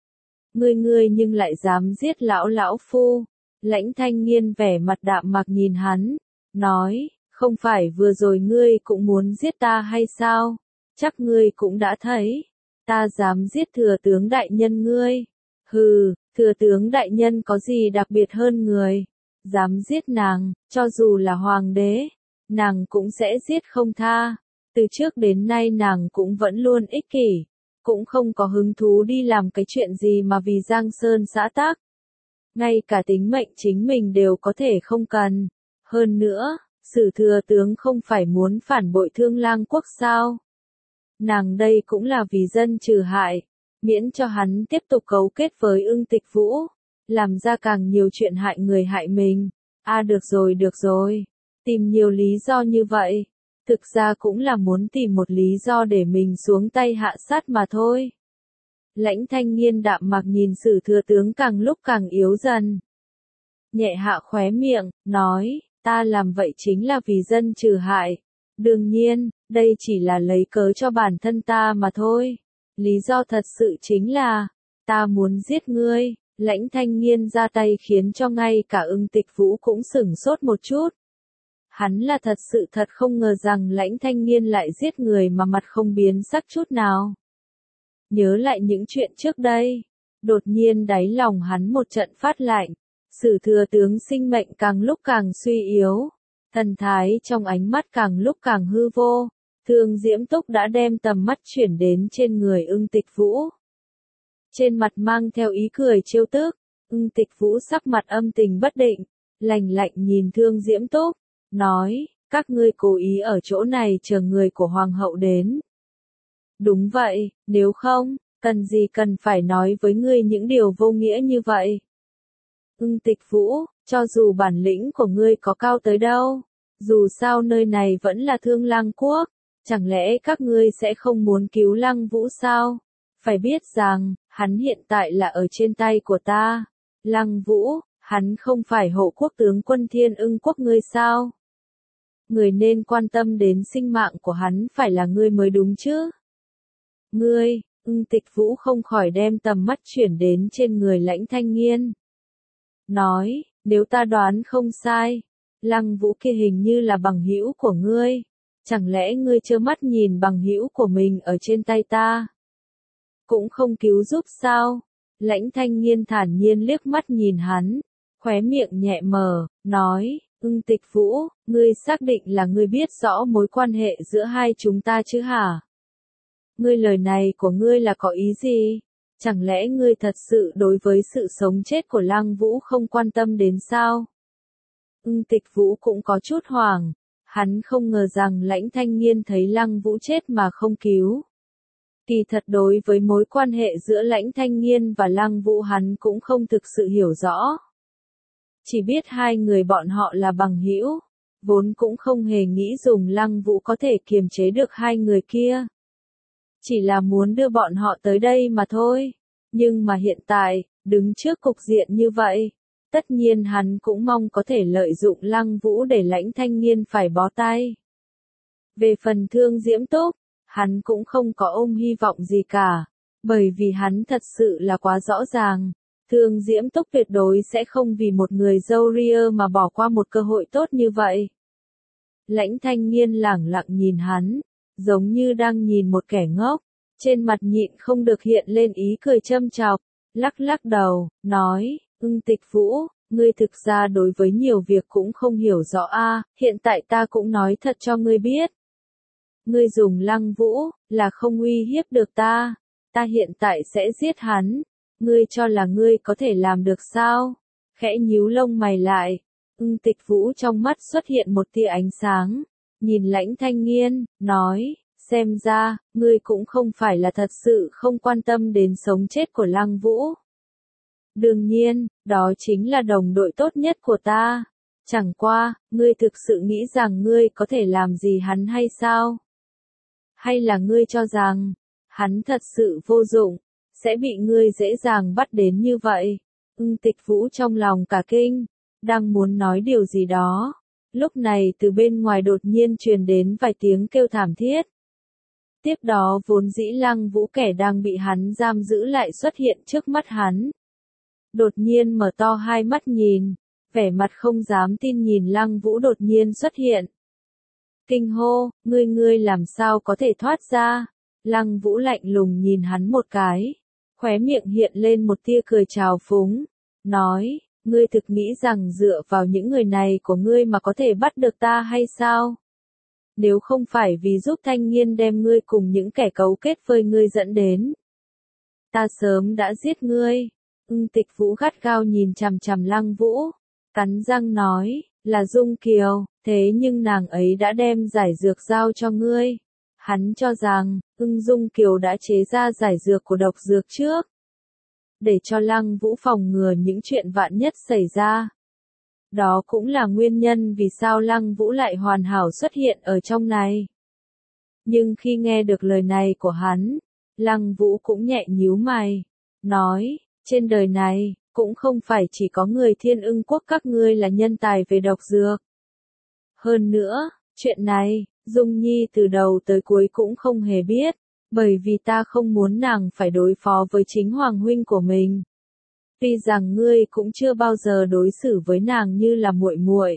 S1: Ngươi nhưng lại dám giết lão phu. Lãnh Thanh Nghiên vẻ mặt đạm mạc nhìn hắn, nói, không phải vừa rồi ngươi cũng muốn giết ta hay sao? Chắc ngươi cũng đã thấy. Ta dám giết Thừa Tướng đại nhân ngươi. Hừ, Thừa Tướng đại nhân có gì đặc biệt hơn người? Dám giết nàng, cho dù là hoàng đế, nàng cũng sẽ giết không tha. Từ trước đến nay nàng cũng vẫn luôn ích kỷ, cũng không có hứng thú đi làm cái chuyện gì mà vì giang sơn xã tắc. Ngay cả tính mệnh chính mình đều có thể không cần. Hơn nữa, Sử Thừa Tướng không phải muốn phản bội Thương Lang quốc sao? Nàng đây cũng là vì dân trừ hại, miễn cho hắn tiếp tục cấu kết với Ưng Tịch Vũ, làm ra càng nhiều chuyện hại người hại mình. Được rồi, tìm nhiều lý do như vậy, thực ra cũng là muốn tìm một lý do để mình xuống tay hạ sát mà thôi. Lãnh Thanh Nghiên đạm mạc nhìn Sử Thừa Tướng càng lúc càng yếu dần. Nhẹ hạ khóe miệng, nói, ta làm vậy chính là vì dân trừ hại. Đương nhiên, đây chỉ là lấy cớ cho bản thân ta mà thôi. Lý do thật sự chính là, ta muốn giết ngươi. Lãnh Thanh Nghiên ra tay khiến cho ngay cả Ưng Tịch Vũ cũng sửng sốt một chút. Hắn là thật sự thật không ngờ rằng Lãnh Thanh Nghiên lại giết người mà mặt không biến sắc chút nào. Nhớ lại những chuyện trước đây, đột nhiên đáy lòng hắn một trận phát lạnh. Sử Thừa Tướng sinh mệnh càng lúc càng suy yếu, thần thái trong ánh mắt càng lúc càng hư vô. Thương Diễm Túc đã đem tầm mắt chuyển đến trên người Ưng Tịch Vũ. Trên mặt mang theo ý cười trêu tức, Ưng Tịch Vũ sắc mặt âm tình bất định, lạnh lạnh nhìn Thương Diễm Túc, nói, các ngươi cố ý ở chỗ này chờ người của Hoàng hậu đến. Đúng vậy, nếu không, cần gì cần phải nói với ngươi những điều vô nghĩa như vậy. Ưng Tịch Vũ, cho dù bản lĩnh của ngươi có cao tới đâu, dù sao nơi này vẫn là Thương Lang quốc, chẳng lẽ các ngươi sẽ không muốn cứu Lăng Vũ sao? Phải biết rằng, hắn hiện tại là ở trên tay của ta. Lăng Vũ, hắn không phải hộ quốc tướng quân Thiên Ưng quốc ngươi sao? Người nên quan tâm đến sinh mạng của hắn phải là ngươi mới đúng chứ? Ngươi, Ưng Tịch Vũ không khỏi đem tầm mắt chuyển đến trên người Lãnh Thanh Nghiên. Nói, nếu ta đoán không sai, Lăng Vũ kia hình như là bằng hữu của ngươi. Chẳng lẽ ngươi trơ mắt nhìn bằng hữu của mình ở trên tay ta? cũng không cứu giúp sao? Lãnh Thanh Nghiên thản nhiên liếc mắt nhìn hắn, khóe miệng nhẹ mở, nói, Tịch Vũ, ngươi xác định là ngươi biết rõ mối quan hệ giữa hai chúng ta chứ hả? Ngươi lời này của ngươi là có ý gì? Chẳng lẽ ngươi thật sự đối với sự sống chết của Lăng Vũ không quan tâm đến sao? Tịch Vũ cũng có chút hoảng, hắn không ngờ rằng Lãnh Thanh Nghiên thấy Lăng Vũ chết mà không cứu. Kỳ thật đối với mối quan hệ giữa Lãnh Thanh Nghiên và Lăng Vũ hắn cũng không thực sự hiểu rõ. Chỉ biết hai người bọn họ là bằng hữu, vốn cũng không hề nghĩ dùng Lăng Vũ có thể kiềm chế được hai người kia. Chỉ là muốn đưa bọn họ tới đây mà thôi. Nhưng mà hiện tại, đứng trước cục diện như vậy, tất nhiên hắn cũng mong có thể lợi dụng Lăng Vũ để Lãnh Thanh Nghiên phải bó tay. Về phần Thương Diễm Túc, hắn cũng không có ôm hy vọng gì cả, bởi vì hắn thật sự là quá rõ ràng, Thương Diễm Túc tuyệt đối sẽ không vì một người dâu ria mà bỏ qua một cơ hội tốt như vậy. Lãnh Thanh Nghiên lẳng lặng nhìn hắn, giống như đang nhìn một kẻ ngốc, trên mặt nhịn không được hiện lên ý cười châm chọc, lắc lắc đầu, nói, Tịch Vũ, ngươi thực ra đối với nhiều việc cũng không hiểu rõ a, hiện tại ta cũng nói thật cho ngươi biết. Ngươi dùng Lăng Vũ, là không uy hiếp được ta hiện tại sẽ giết hắn, ngươi cho là ngươi có thể làm được sao? Khẽ nhíu lông mày lại, Tịch Vũ trong mắt xuất hiện một tia ánh sáng, nhìn Lãnh Thanh Nghiên, nói, xem ra, ngươi cũng không phải là thật sự không quan tâm đến sống chết của Lăng Vũ. Đương nhiên, đó chính là đồng đội tốt nhất của ta. Chẳng qua, ngươi thực sự nghĩ rằng ngươi có thể làm gì hắn hay sao? Hay là ngươi cho rằng, hắn thật sự vô dụng, sẽ bị ngươi dễ dàng bắt đến như vậy? Tịch Vũ trong lòng cả kinh, đang muốn nói điều gì đó. Lúc này từ bên ngoài đột nhiên truyền đến vài tiếng kêu thảm thiết. Tiếp đó vốn dĩ Lăng Vũ kẻ đang bị hắn giam giữ lại xuất hiện trước mắt hắn. Đột nhiên mở to hai mắt nhìn, vẻ mặt không dám tin nhìn Lăng Vũ đột nhiên xuất hiện. Kinh hô, ngươi làm sao có thể thoát ra? Lăng Vũ lạnh lùng nhìn hắn một cái, khóe miệng hiện lên một tia cười trào phúng, nói, ngươi thực nghĩ rằng dựa vào những người này của ngươi mà có thể bắt được ta hay sao? Nếu không phải vì giúp Thanh Nghiên đem ngươi cùng những kẻ cấu kết với ngươi dẫn đến, ta sớm đã giết ngươi. Tịch Vũ gắt gao nhìn chằm chằm Lăng Vũ, cắn răng nói, là Dung Kiều, thế nhưng nàng ấy đã đem giải dược giao cho ngươi. Hắn cho rằng, Dung Kiều đã chế ra giải dược của độc dược trước, để cho Lăng Vũ phòng ngừa những chuyện vạn nhất xảy ra. Đó cũng là nguyên nhân vì sao Lăng Vũ lại hoàn hảo xuất hiện ở trong này. Nhưng khi nghe được lời này của hắn, Lăng Vũ cũng nhẹ nhíu mày, nói, trên đời này, cũng không phải chỉ có người Thiên Ưng Quốc các ngươi là nhân tài về độc dược. Hơn nữa, chuyện này, Dung Nhi từ đầu tới cuối cũng không hề biết, bởi vì ta không muốn nàng phải đối phó với chính hoàng huynh của mình. Tuy rằng ngươi cũng chưa bao giờ đối xử với nàng như là muội muội.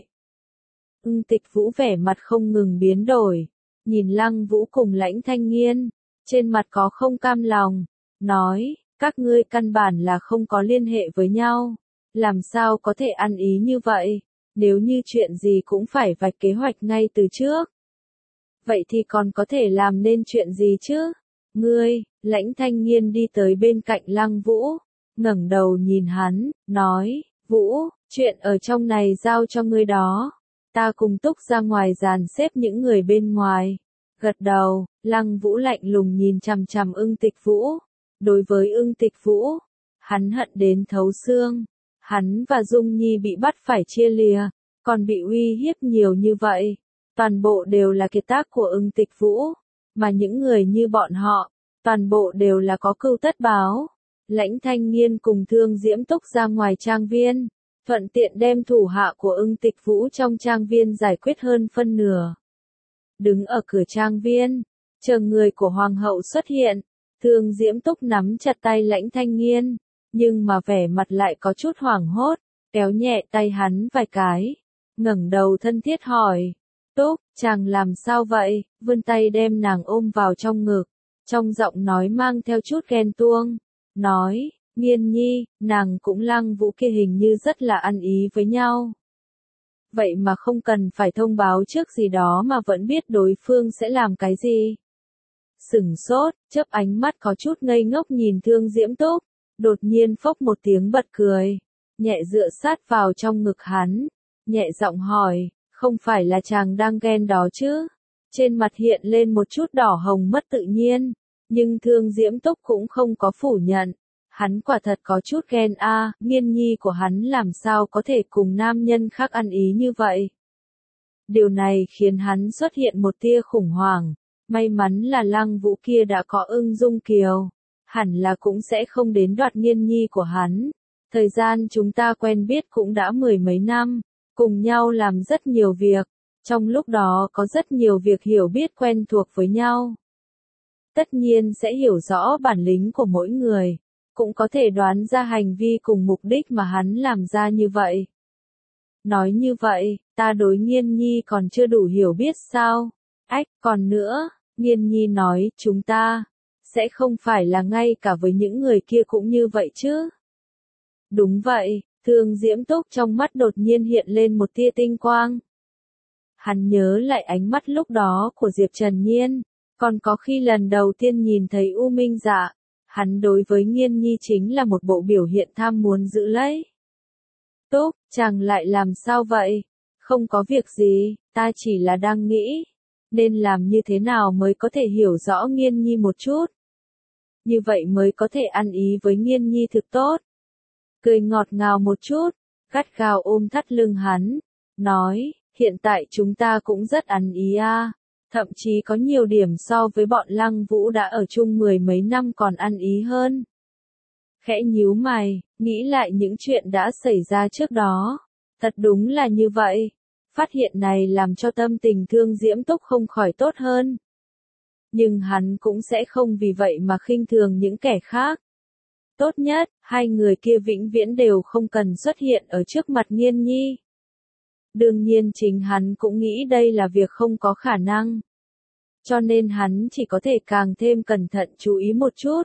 S1: Tịch Vũ vẻ mặt không ngừng biến đổi, nhìn Lăng Vũ cùng Lãnh Thanh Nghiên, trên mặt có không cam lòng, nói, các ngươi căn bản là không có liên hệ với nhau, làm sao có thể ăn ý như vậy, nếu như chuyện gì cũng phải vạch kế hoạch ngay từ trước. Vậy thì còn có thể làm nên chuyện gì chứ? Ngươi, Lãnh Thanh Nghiên đi tới bên cạnh Lăng Vũ, ngẩng đầu nhìn hắn, nói, Vũ, chuyện ở trong này giao cho ngươi đó. Ta cùng Túc ra ngoài dàn xếp những người bên ngoài. Gật đầu, Lăng Vũ lạnh lùng nhìn chằm chằm Tịch Vũ. Đối với Tịch Vũ, hắn hận đến thấu xương. Hắn và Dung Nhi bị bắt phải chia lìa, còn bị uy hiếp nhiều như vậy. Toàn bộ đều là kiệt tác của Tịch Vũ, mà những người như bọn họ, toàn bộ đều là có cừu tất báo. Lãnh Thanh Nghiên cùng Thương Diễm Túc ra ngoài trang viên, thuận tiện đem thủ hạ của Tịch Vũ trong trang viên giải quyết hơn phân nửa. Đứng ở cửa trang viên, chờ người của Hoàng hậu xuất hiện, Thương Diễm Túc nắm chặt tay Lãnh Thanh Nghiên, nhưng mà vẻ mặt lại có chút hoảng hốt, kéo nhẹ tay hắn vài cái, ngẩng đầu thân thiết hỏi, Túc, chàng làm sao vậy, vươn tay đem nàng ôm vào trong ngực, Trong giọng nói mang theo chút ghen tuông, nói, Nghiên Nhi, nàng cũng Lăng Vũ kia hình như rất là ăn ý với nhau. Vậy mà không cần phải thông báo trước gì đó mà vẫn biết đối phương sẽ làm cái gì. Sửng sốt, chớp ánh mắt có chút ngây ngốc nhìn Thương Diễm Túc, đột nhiên phốc một tiếng bật cười, nhẹ dựa sát vào trong ngực hắn, nhẹ giọng hỏi, không phải là chàng đang ghen đó chứ? Trên mặt hiện lên một chút đỏ hồng mất tự nhiên, nhưng Thương Diễm Túc cũng không có phủ nhận. Hắn quả thật có chút ghen a, Nghiên Nhi của hắn làm sao có thể cùng nam nhân khác ăn ý như vậy. Điều này khiến hắn xuất hiện một tia khủng hoảng, may mắn là Lăng Vũ kia đã có Ưng Dung Kiều, hẳn là cũng sẽ không đến đoạt Nghiên Nhi của hắn. Thời gian chúng ta quen biết cũng đã 10 mấy năm, cùng nhau làm rất nhiều việc, trong lúc đó có rất nhiều việc hiểu biết quen thuộc với nhau. Tất nhiên sẽ hiểu rõ bản lĩnh của mỗi người, cũng có thể đoán ra hành vi cùng mục đích mà hắn làm ra như vậy. Nói như vậy, ta đối Nghiên Nhi còn chưa đủ hiểu biết sao? Ách, còn nữa, Nghiên Nhi nói, chúng ta sẽ không phải là ngay cả với những người kia cũng như vậy chứ? Đúng vậy, Thương Diễm Túc trong mắt đột nhiên hiện lên một tia tinh quang. Hắn nhớ lại ánh mắt lúc đó của Diệp Trần Nhiên, còn có khi lần đầu tiên nhìn thấy U Minh Dạ, hắn đối với Nghiên Nhi chính là một bộ biểu hiện tham muốn giữ lấy. Túc, chàng lại làm sao vậy? Không có việc gì, ta chỉ là đang nghĩ, nên làm như thế nào mới có thể hiểu rõ Nghiên Nhi một chút. Như vậy mới có thể ăn ý với Nghiên Nhi thực tốt. Cười ngọt ngào một chút, gắt gao ôm thắt lưng hắn, nói, hiện tại chúng ta cũng rất ăn ý a, thậm chí có nhiều điểm so với bọn Lăng Vũ đã ở chung 10 mấy năm còn ăn ý hơn. Khẽ nhíu mày, nghĩ lại những chuyện đã xảy ra trước đó, thật đúng là như vậy. Phát hiện này làm cho tâm tình Thương Diễm Túc không khỏi tốt hơn. Nhưng hắn cũng sẽ không vì vậy mà khinh thường những kẻ khác. Tốt nhất, hai người kia vĩnh viễn đều không cần xuất hiện ở trước mặt Nghiên Nhi. Đương nhiên chính hắn cũng nghĩ đây là việc không có khả năng. Cho nên hắn chỉ có thể càng thêm cẩn thận chú ý một chút.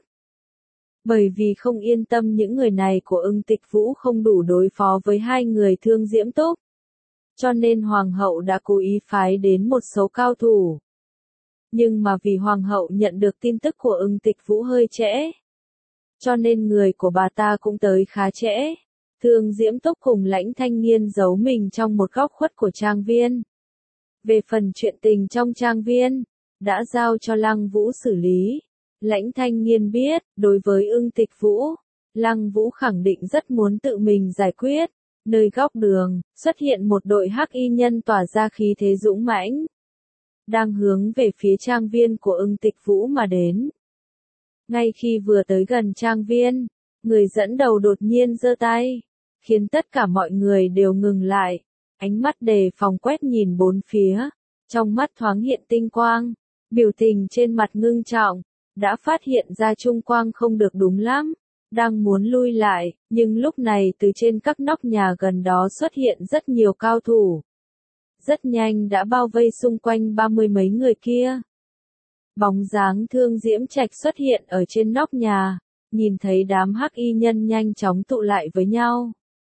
S1: Bởi vì không yên tâm những người này của Ưng Tịch Vũ không đủ đối phó với hai người Thương Diễm Túc. Cho nên Hoàng hậu đã cố ý phái đến một số cao thủ. Nhưng mà vì Hoàng hậu nhận được tin tức của Ưng Tịch Vũ hơi trễ. Cho nên người của bà ta cũng tới khá trễ. Thương Diễm Túc cùng Lãnh Thanh Nghiên giấu mình trong một góc khuất của trang viên. Về phần chuyện tình trong trang viên, đã giao cho Lăng Vũ xử lý. Lãnh Thanh Nghiên biết, đối với Ưng Tịch Vũ, Lăng Vũ khẳng định rất muốn tự mình giải quyết. Nơi góc đường, xuất hiện một đội hắc y nhân tỏa ra khí thế dũng mãnh. Đang hướng về phía trang viên của Ưng Tịch Vũ mà đến. Ngay khi vừa tới gần trang viên, người dẫn đầu đột nhiên giơ tay, khiến tất cả mọi người đều ngừng lại, ánh mắt đề phòng quét nhìn bốn phía, trong mắt thoáng hiện tinh quang, biểu tình trên mặt ngưng trọng, đã phát hiện ra Trung Quang không được đúng lắm, đang muốn lui lại, nhưng lúc này từ trên các nóc nhà gần đó xuất hiện rất nhiều cao thủ. Rất nhanh đã bao vây xung quanh 30 mấy người kia. Bóng dáng Thương Diễm Trạch xuất hiện ở trên nóc nhà, nhìn thấy đám hắc y nhân nhanh chóng tụ lại với nhau.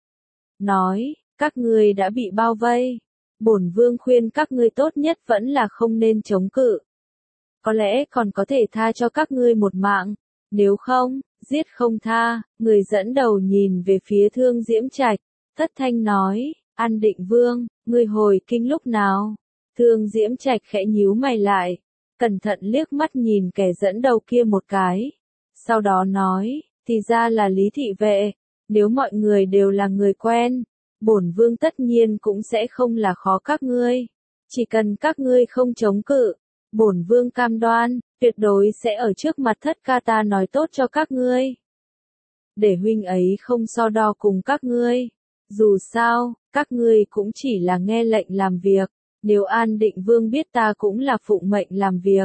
S1: Nói, các ngươi đã bị bao vây. Bổn vương khuyên các ngươi tốt nhất vẫn là không nên chống cự. Có lẽ còn có thể tha cho các ngươi một mạng, nếu không, giết không tha. Người dẫn đầu nhìn về phía Thương Diễm Trạch, thất thanh nói, An Định Vương, ngươi hồi kinh lúc nào? Thương Diễm Trạch khẽ nhíu mày lại, cẩn thận liếc mắt nhìn kẻ dẫn đầu kia một cái. Sau đó nói, thì ra là Lý Thị Vệ, nếu mọi người đều là người quen, bổn vương tất nhiên cũng sẽ không là khó các ngươi. Chỉ cần các ngươi không chống cự, bổn vương cam đoan, tuyệt đối sẽ ở trước mặt thất ca ta nói tốt cho các ngươi. Để huynh ấy không so đo cùng các ngươi. Dù sao, các ngươi cũng chỉ là nghe lệnh làm việc, nếu An Định Vương biết ta cũng là phụng mệnh làm việc.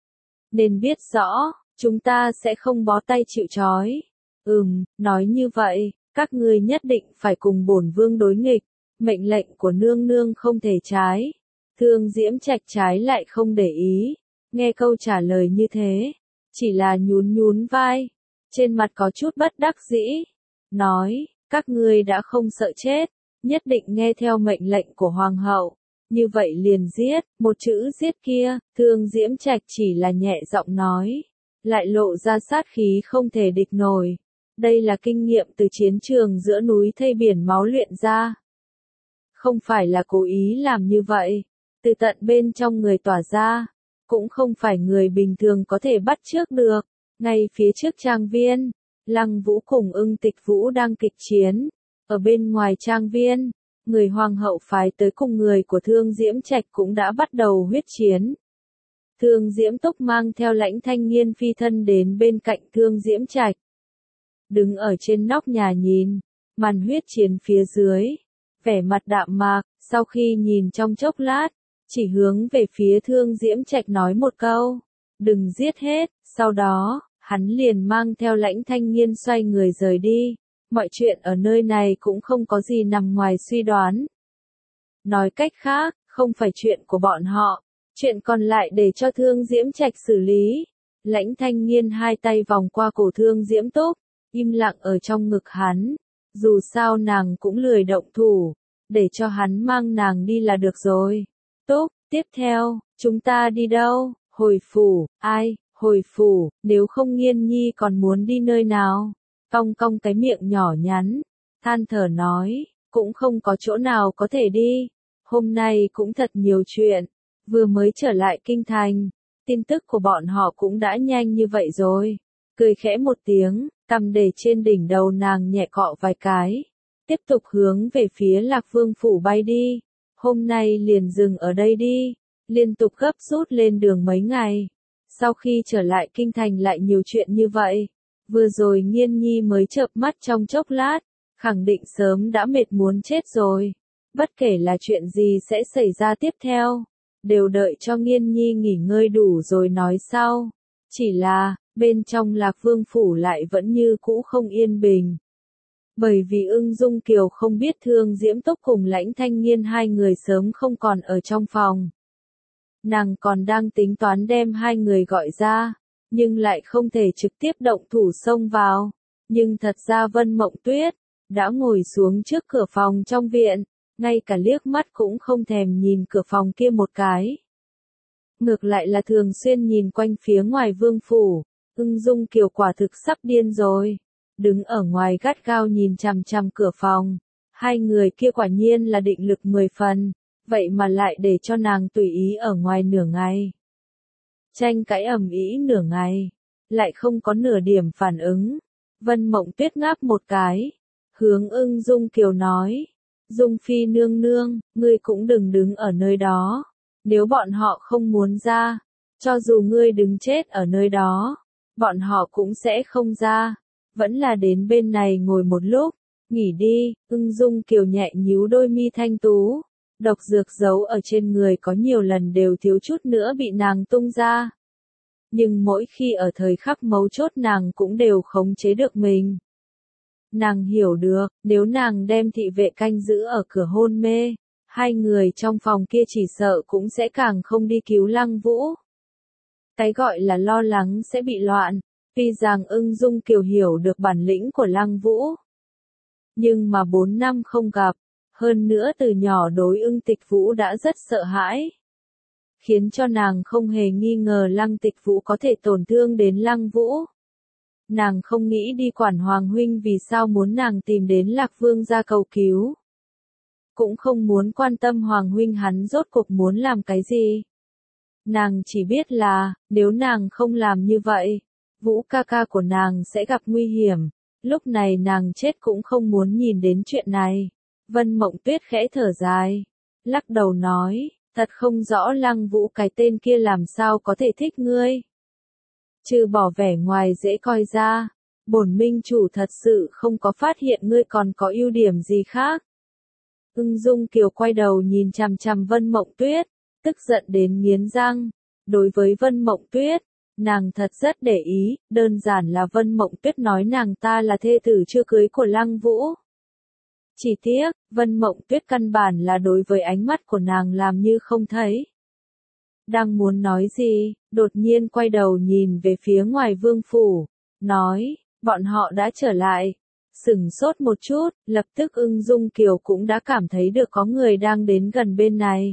S1: Nên biết rõ, chúng ta sẽ không bó tay chịu trói. Nói như vậy, các ngươi nhất định phải cùng bổn vương đối nghịch, mệnh lệnh của nương nương không thể trái. Thương Diễm Trạch trái lại không để ý, nghe câu trả lời như thế, chỉ là nhún nhún vai, trên mặt có chút bất đắc dĩ, nói, các ngươi đã không sợ chết, nhất định nghe theo mệnh lệnh của hoàng hậu, như vậy liền giết, một chữ giết kia, Thương Diễm Trạch chỉ là nhẹ giọng nói, lại lộ ra sát khí không thể địch nổi. Đây là kinh nghiệm từ chiến trường giữa núi thây biển máu luyện ra. Không phải là cố ý làm như vậy, từ tận bên trong người tỏa ra, cũng không phải người bình thường có thể bắt chước được. Ngay phía trước trang viên, Lăng Vũ cùng Ưng Tịch Vũ đang kịch chiến, ở bên ngoài trang viên, người hoàng hậu phái tới cùng người của Thương Diễm Trạch cũng đã bắt đầu huyết chiến. Thương Diễm Túc mang theo Lãnh Thanh Nghiên phi thân đến bên cạnh Thương Diễm Trạch. Đứng ở trên nóc nhà nhìn, màn huyết chiến phía dưới, vẻ mặt đạm mạc, sau khi nhìn trong chốc lát, chỉ hướng về phía Thương Diễm Trạch nói một câu, đừng giết hết, sau đó, hắn liền mang theo Lãnh Thanh Nghiên xoay người rời đi, mọi chuyện ở nơi này cũng không có gì nằm ngoài suy đoán. Nói cách khác, không phải chuyện của bọn họ, chuyện còn lại để cho Thương Diễm Trạch xử lý. Lãnh Thanh Nghiên hai tay vòng qua cổ Thương Diễm Túc, im lặng ở trong ngực hắn, dù sao nàng cũng lười động thủ, để cho hắn mang nàng đi là được rồi. Túc, tiếp theo, chúng ta đi đâu? Hồi phủ, ai? Hồi phủ, nếu không Nghiên Nhi còn muốn đi nơi nào? Cong cong cái miệng nhỏ nhắn, than thở nói, cũng không có chỗ nào có thể đi. Hôm nay cũng thật nhiều chuyện, vừa mới trở lại kinh thành, tin tức của bọn họ cũng đã nhanh như vậy rồi. Cười khẽ một tiếng, cằm để trên đỉnh đầu nàng nhẹ cọ vài cái, tiếp tục hướng về phía Lạc Vương phủ bay đi. Hôm nay liền dừng ở đây đi, liên tục gấp rút lên đường mấy ngày. Sau khi trở lại kinh thành lại nhiều chuyện như vậy, vừa rồi Nghiên Nhi mới chợp mắt trong chốc lát, khẳng định sớm đã mệt muốn chết rồi. Bất kể là chuyện gì sẽ xảy ra tiếp theo, đều đợi cho Nghiên Nhi nghỉ ngơi đủ rồi nói sau. Chỉ là, bên trong Lạc Vương phủ lại vẫn như cũ không yên bình. Bởi vì Ưng Dung Kiều không biết Thương Diễm Túc cùng Lãnh Thanh Nghiên hai người sớm không còn ở trong phòng. Nàng còn đang tính toán đem hai người gọi ra, nhưng lại không thể trực tiếp động thủ xông vào. Nhưng thật ra Vân Mộng Tuyết đã ngồi xuống trước cửa phòng trong viện, ngay cả liếc mắt cũng không thèm nhìn cửa phòng kia một cái. Ngược lại là thường xuyên nhìn quanh phía ngoài vương phủ, Ưng Dung Kiều quả thực sắp điên rồi. Đứng ở ngoài gắt gao nhìn chằm chằm cửa phòng, hai người kia quả nhiên là định lực 10 phần, vậy mà lại để cho nàng tùy ý ở ngoài nửa ngày. Tranh cãi ầm ĩ nửa ngày, lại không có nửa điểm phản ứng. Vân Mộng Tuyết ngáp một cái, hướng Ưng Dung Kiều nói, Dung Phi nương nương, ngươi cũng đừng đứng ở nơi đó, nếu bọn họ không muốn ra, cho dù ngươi đứng chết ở nơi đó, bọn họ cũng sẽ không ra, vẫn là đến bên này ngồi một lúc, nghỉ đi. Ưng Dung Kiều nhẹ nhíu đôi mi thanh tú, độc dược giấu ở trên người có nhiều lần đều thiếu chút nữa bị nàng tung ra. Nhưng mỗi khi ở thời khắc mấu chốt nàng cũng đều khống chế được mình. Nàng hiểu được, nếu nàng đem thị vệ canh giữ ở cửa hôn mê, hai người trong phòng kia chỉ sợ cũng sẽ càng không đi cứu Lăng Vũ. Cái gọi là lo lắng sẽ bị loạn, tuy rằng Ưng Dung Kiều hiểu được bản lĩnh của Lăng Vũ. Nhưng mà 4 năm không gặp, hơn nữa từ nhỏ đối Ưng Tịch Vũ đã rất sợ hãi. Khiến cho nàng không hề nghi ngờ Lăng Tịch Vũ có thể tổn thương đến Lăng Vũ. Nàng không nghĩ đi quản Hoàng huynh vì sao muốn nàng tìm đến Lạc Vương ra cầu cứu. Cũng không muốn quan tâm Hoàng huynh hắn rốt cuộc muốn làm cái gì. Nàng chỉ biết là, nếu nàng không làm như vậy, Vũ ca ca của nàng sẽ gặp nguy hiểm. Lúc này nàng chết cũng không muốn nhìn đến chuyện này. Vân Mộng Tuyết khẽ thở dài, lắc đầu nói, thật không rõ Lăng Vũ cái tên kia làm sao có thể thích ngươi. Trừ bỏ vẻ ngoài dễ coi ra, bổn minh chủ thật sự không có phát hiện ngươi còn có ưu điểm gì khác. Ưng Dung Kiều quay đầu nhìn chằm chằm Vân Mộng Tuyết, tức giận đến nghiến răng. Đối với Vân Mộng Tuyết, nàng thật rất để ý, đơn giản là Vân Mộng Tuyết nói nàng ta là thê tử chưa cưới của Lăng Vũ. Chỉ tiếc, Vân Mộng Tuyết căn bản là đối với ánh mắt của nàng làm như không thấy. đang muốn nói gì, đột nhiên quay đầu nhìn về phía ngoài vương phủ, nói, bọn họ đã trở lại. Sửng sốt một chút, lập tức Ưng Dung Kiều cũng đã cảm thấy được có người đang đến gần bên này.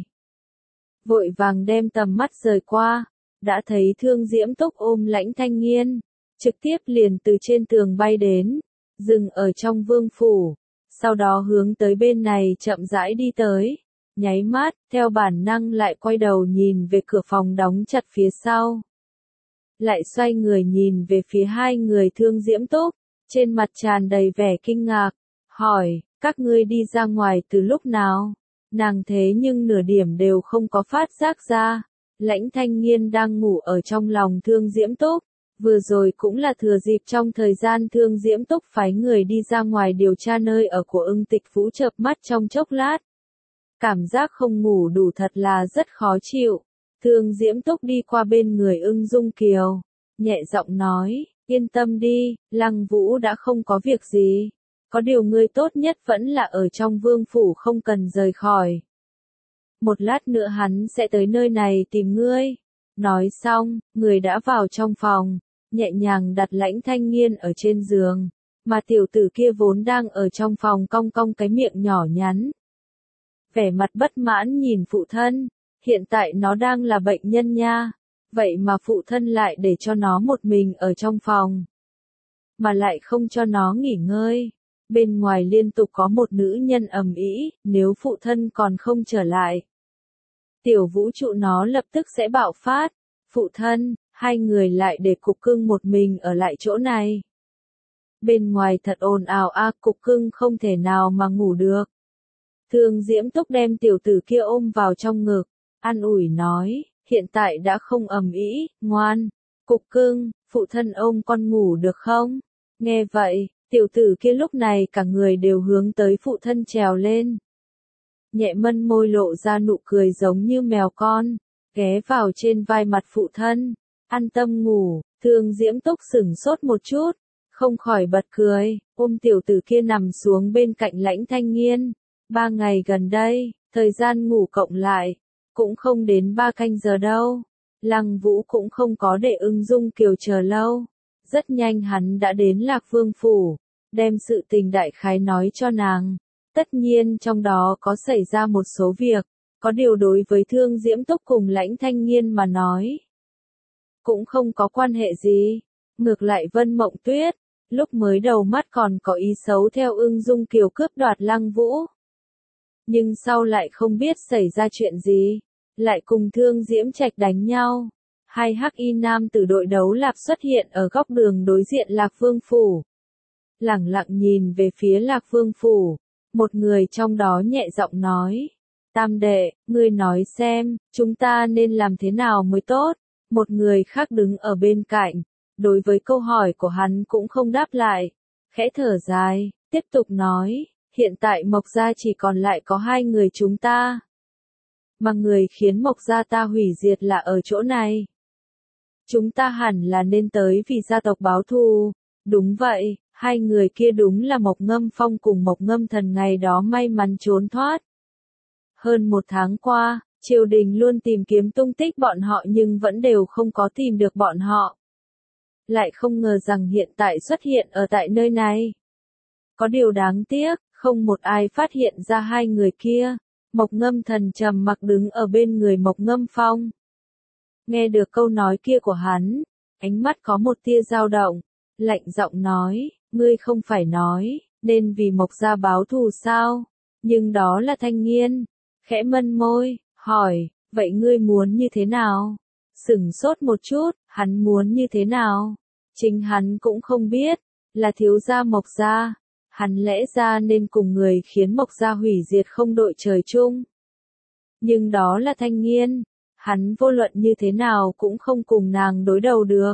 S1: Vội vàng đem tầm mắt rời qua, đã thấy Thương Diễm Túc ôm Lãnh Thanh Nghiên, trực tiếp liền từ trên tường bay đến, dừng ở trong vương phủ, sau đó hướng tới bên này chậm rãi đi tới, nháy mắt, theo bản năng lại quay đầu nhìn về cửa phòng đóng chặt phía sau. Lại xoay người nhìn về phía hai người Thương Diễm Túc, trên mặt tràn đầy vẻ kinh ngạc, hỏi, các ngươi đi ra ngoài từ lúc nào? Nàng thế nhưng nửa điểm đều không có phát giác ra. Lãnh Thanh Nghiên đang ngủ ở trong lòng Thương Diễm Túc, vừa rồi cũng là thừa dịp trong thời gian Thương Diễm Túc phái người đi ra ngoài điều tra nơi ở của Ưng Tịch Vũ chợp mắt trong chốc lát. Cảm giác không ngủ đủ thật là rất khó chịu. Thương Diễm Túc đi qua bên người Ưng Dung Kiều, nhẹ giọng nói, yên tâm đi, Lăng Vũ đã không có việc gì. Có điều ngươi tốt nhất vẫn là ở trong vương phủ không cần rời khỏi. Một lát nữa hắn sẽ tới nơi này tìm ngươi. Nói xong, người đã vào trong phòng, nhẹ nhàng đặt Lãnh Thanh Nghiên ở trên giường, mà tiểu tử kia vốn đang ở trong phòng cong cong cái miệng nhỏ nhắn. Vẻ mặt bất mãn nhìn phụ thân, hiện tại nó đang là bệnh nhân nha, vậy mà phụ thân lại để cho nó một mình ở trong phòng, mà lại không cho nó nghỉ ngơi. Bên ngoài liên tục có một nữ nhân ầm ĩ, nếu phụ thân còn không trở lại, tiểu vũ trụ nó lập tức sẽ bạo phát. Phụ thân, hai người lại để cục cưng một mình ở lại chỗ này. Bên ngoài thật ồn ào a, cục cưng không thể nào mà ngủ được. Thương Diễm Túc đem tiểu tử kia ôm vào trong ngực, an ủi nói, hiện tại đã không ầm ĩ, ngoan. Cục cưng, phụ thân ôm con ngủ được không? Nghe vậy, tiểu tử kia lúc này cả người đều hướng tới phụ thân trèo lên. Nhẹ mân môi lộ ra nụ cười giống như mèo con, ghé vào trên vai mặt phụ thân, an tâm ngủ. Thương Diễm Túc sửng sốt một chút, không khỏi bật cười, ôm tiểu tử kia nằm xuống bên cạnh Lãnh Thanh Nghiên. 3 ngày gần đây, thời gian ngủ cộng lại, cũng không đến 3 canh giờ đâu. Lăng Vũ cũng không có để Ưng Dung Kiều chờ lâu. Rất nhanh hắn đã đến Lạc Vương Phủ, đem sự tình đại khái nói cho nàng. Tất nhiên trong đó có xảy ra một số việc, có điều đối với Thương Diễm Túc cùng Lãnh Thanh Nghiên mà nói, cũng không có quan hệ gì. Ngược lại Vân Mộng Tuyết, lúc mới đầu mắt còn có ý xấu theo Ưng Dung Kiều cướp đoạt Lăng Vũ. Nhưng sau lại không biết xảy ra chuyện gì, lại cùng Thương Diễm Trạch đánh nhau. Hai hắc y nam tử đội đấu lạp xuất hiện ở góc đường đối diện Lạc Vương Phủ. Lẳng lặng nhìn về phía Lạc Vương Phủ, một người trong đó nhẹ giọng nói, Tam đệ, ngươi nói xem, chúng ta nên làm thế nào mới tốt? Một người khác đứng ở bên cạnh, đối với câu hỏi của hắn cũng không đáp lại, khẽ thở dài, tiếp tục nói, hiện tại Mộc gia chỉ còn lại có 2 người chúng ta. Mà người khiến Mộc gia ta hủy diệt là ở chỗ này. Chúng ta hẳn là nên tới vì gia tộc báo thù. Đúng vậy, 2 người kia đúng là Mộc Ngâm Phong cùng Mộc Ngâm Thần ngày đó may mắn trốn thoát. Hơn 1 tháng qua, triều đình luôn tìm kiếm tung tích bọn họ nhưng vẫn đều không có tìm được bọn họ. Lại không ngờ rằng hiện tại xuất hiện ở tại nơi này. Có điều đáng tiếc, không một ai phát hiện ra 2 người kia. Mộc Ngâm Thần trầm mặc đứng ở bên người Mộc Ngâm Phong. Nghe được câu nói kia của hắn, ánh mắt có một tia dao động, lạnh giọng nói, ngươi không phải nói, nên vì Mộc gia báo thù sao? Nhưng đó là Thanh Nghiên. Khẽ mân môi, hỏi, vậy ngươi muốn như thế nào? Sửng sốt một chút, hắn muốn như thế nào? Chính hắn cũng không biết, là thiếu gia Mộc gia. Hắn lẽ ra nên cùng người khiến Mộc gia hủy diệt không đội trời chung. Nhưng đó là Thanh Nghiên, hắn vô luận như thế nào cũng không cùng nàng đối đầu được.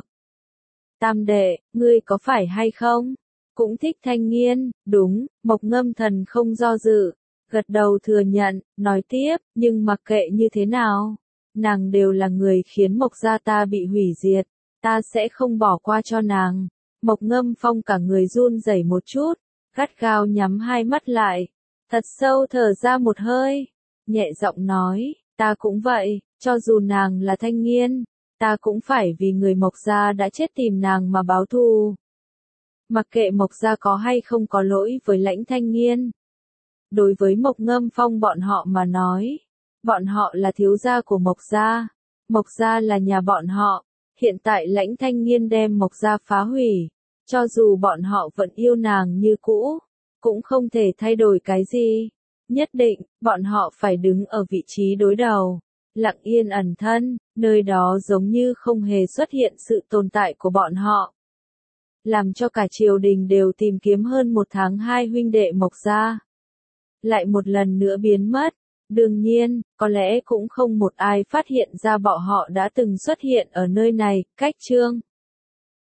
S1: Tam đệ, ngươi có phải hay không? Cũng thích Thanh Nghiên, đúng, Mộc Ngâm Thần không do dự, gật đầu thừa nhận, nói tiếp, nhưng mặc kệ như thế nào, nàng đều là người khiến Mộc gia ta bị hủy diệt, ta sẽ không bỏ qua cho nàng. Mộc Ngâm Phong cả người run rẩy một chút, gắt gao nhắm 2 mắt lại, thật sâu thở ra một hơi, nhẹ giọng nói, ta cũng vậy, Cho dù nàng là Thanh Nghiên, ta cũng phải vì người Mộc gia đã chết tìm nàng mà báo thù. Mặc kệ Mộc gia có hay không có lỗi với Lãnh Thanh Nghiên. Đối với Mộc Ngâm Phong bọn họ mà nói, bọn họ là thiếu gia của Mộc gia là nhà bọn họ, hiện tại Lãnh Thanh Nghiên đem Mộc gia phá hủy, cho dù bọn họ vẫn yêu nàng như cũ, cũng không thể thay đổi cái gì. Nhất định, bọn họ phải đứng ở vị trí đối đầu, lặng yên ẩn thân, nơi đó giống như không hề xuất hiện sự tồn tại của bọn họ. Làm cho cả triều đình đều tìm kiếm hơn một tháng hai huynh đệ Mộc gia. Lại một lần nữa biến mất. Đương nhiên, có lẽ cũng không một ai phát hiện ra bọn họ đã từng xuất hiện ở nơi này. Cách chương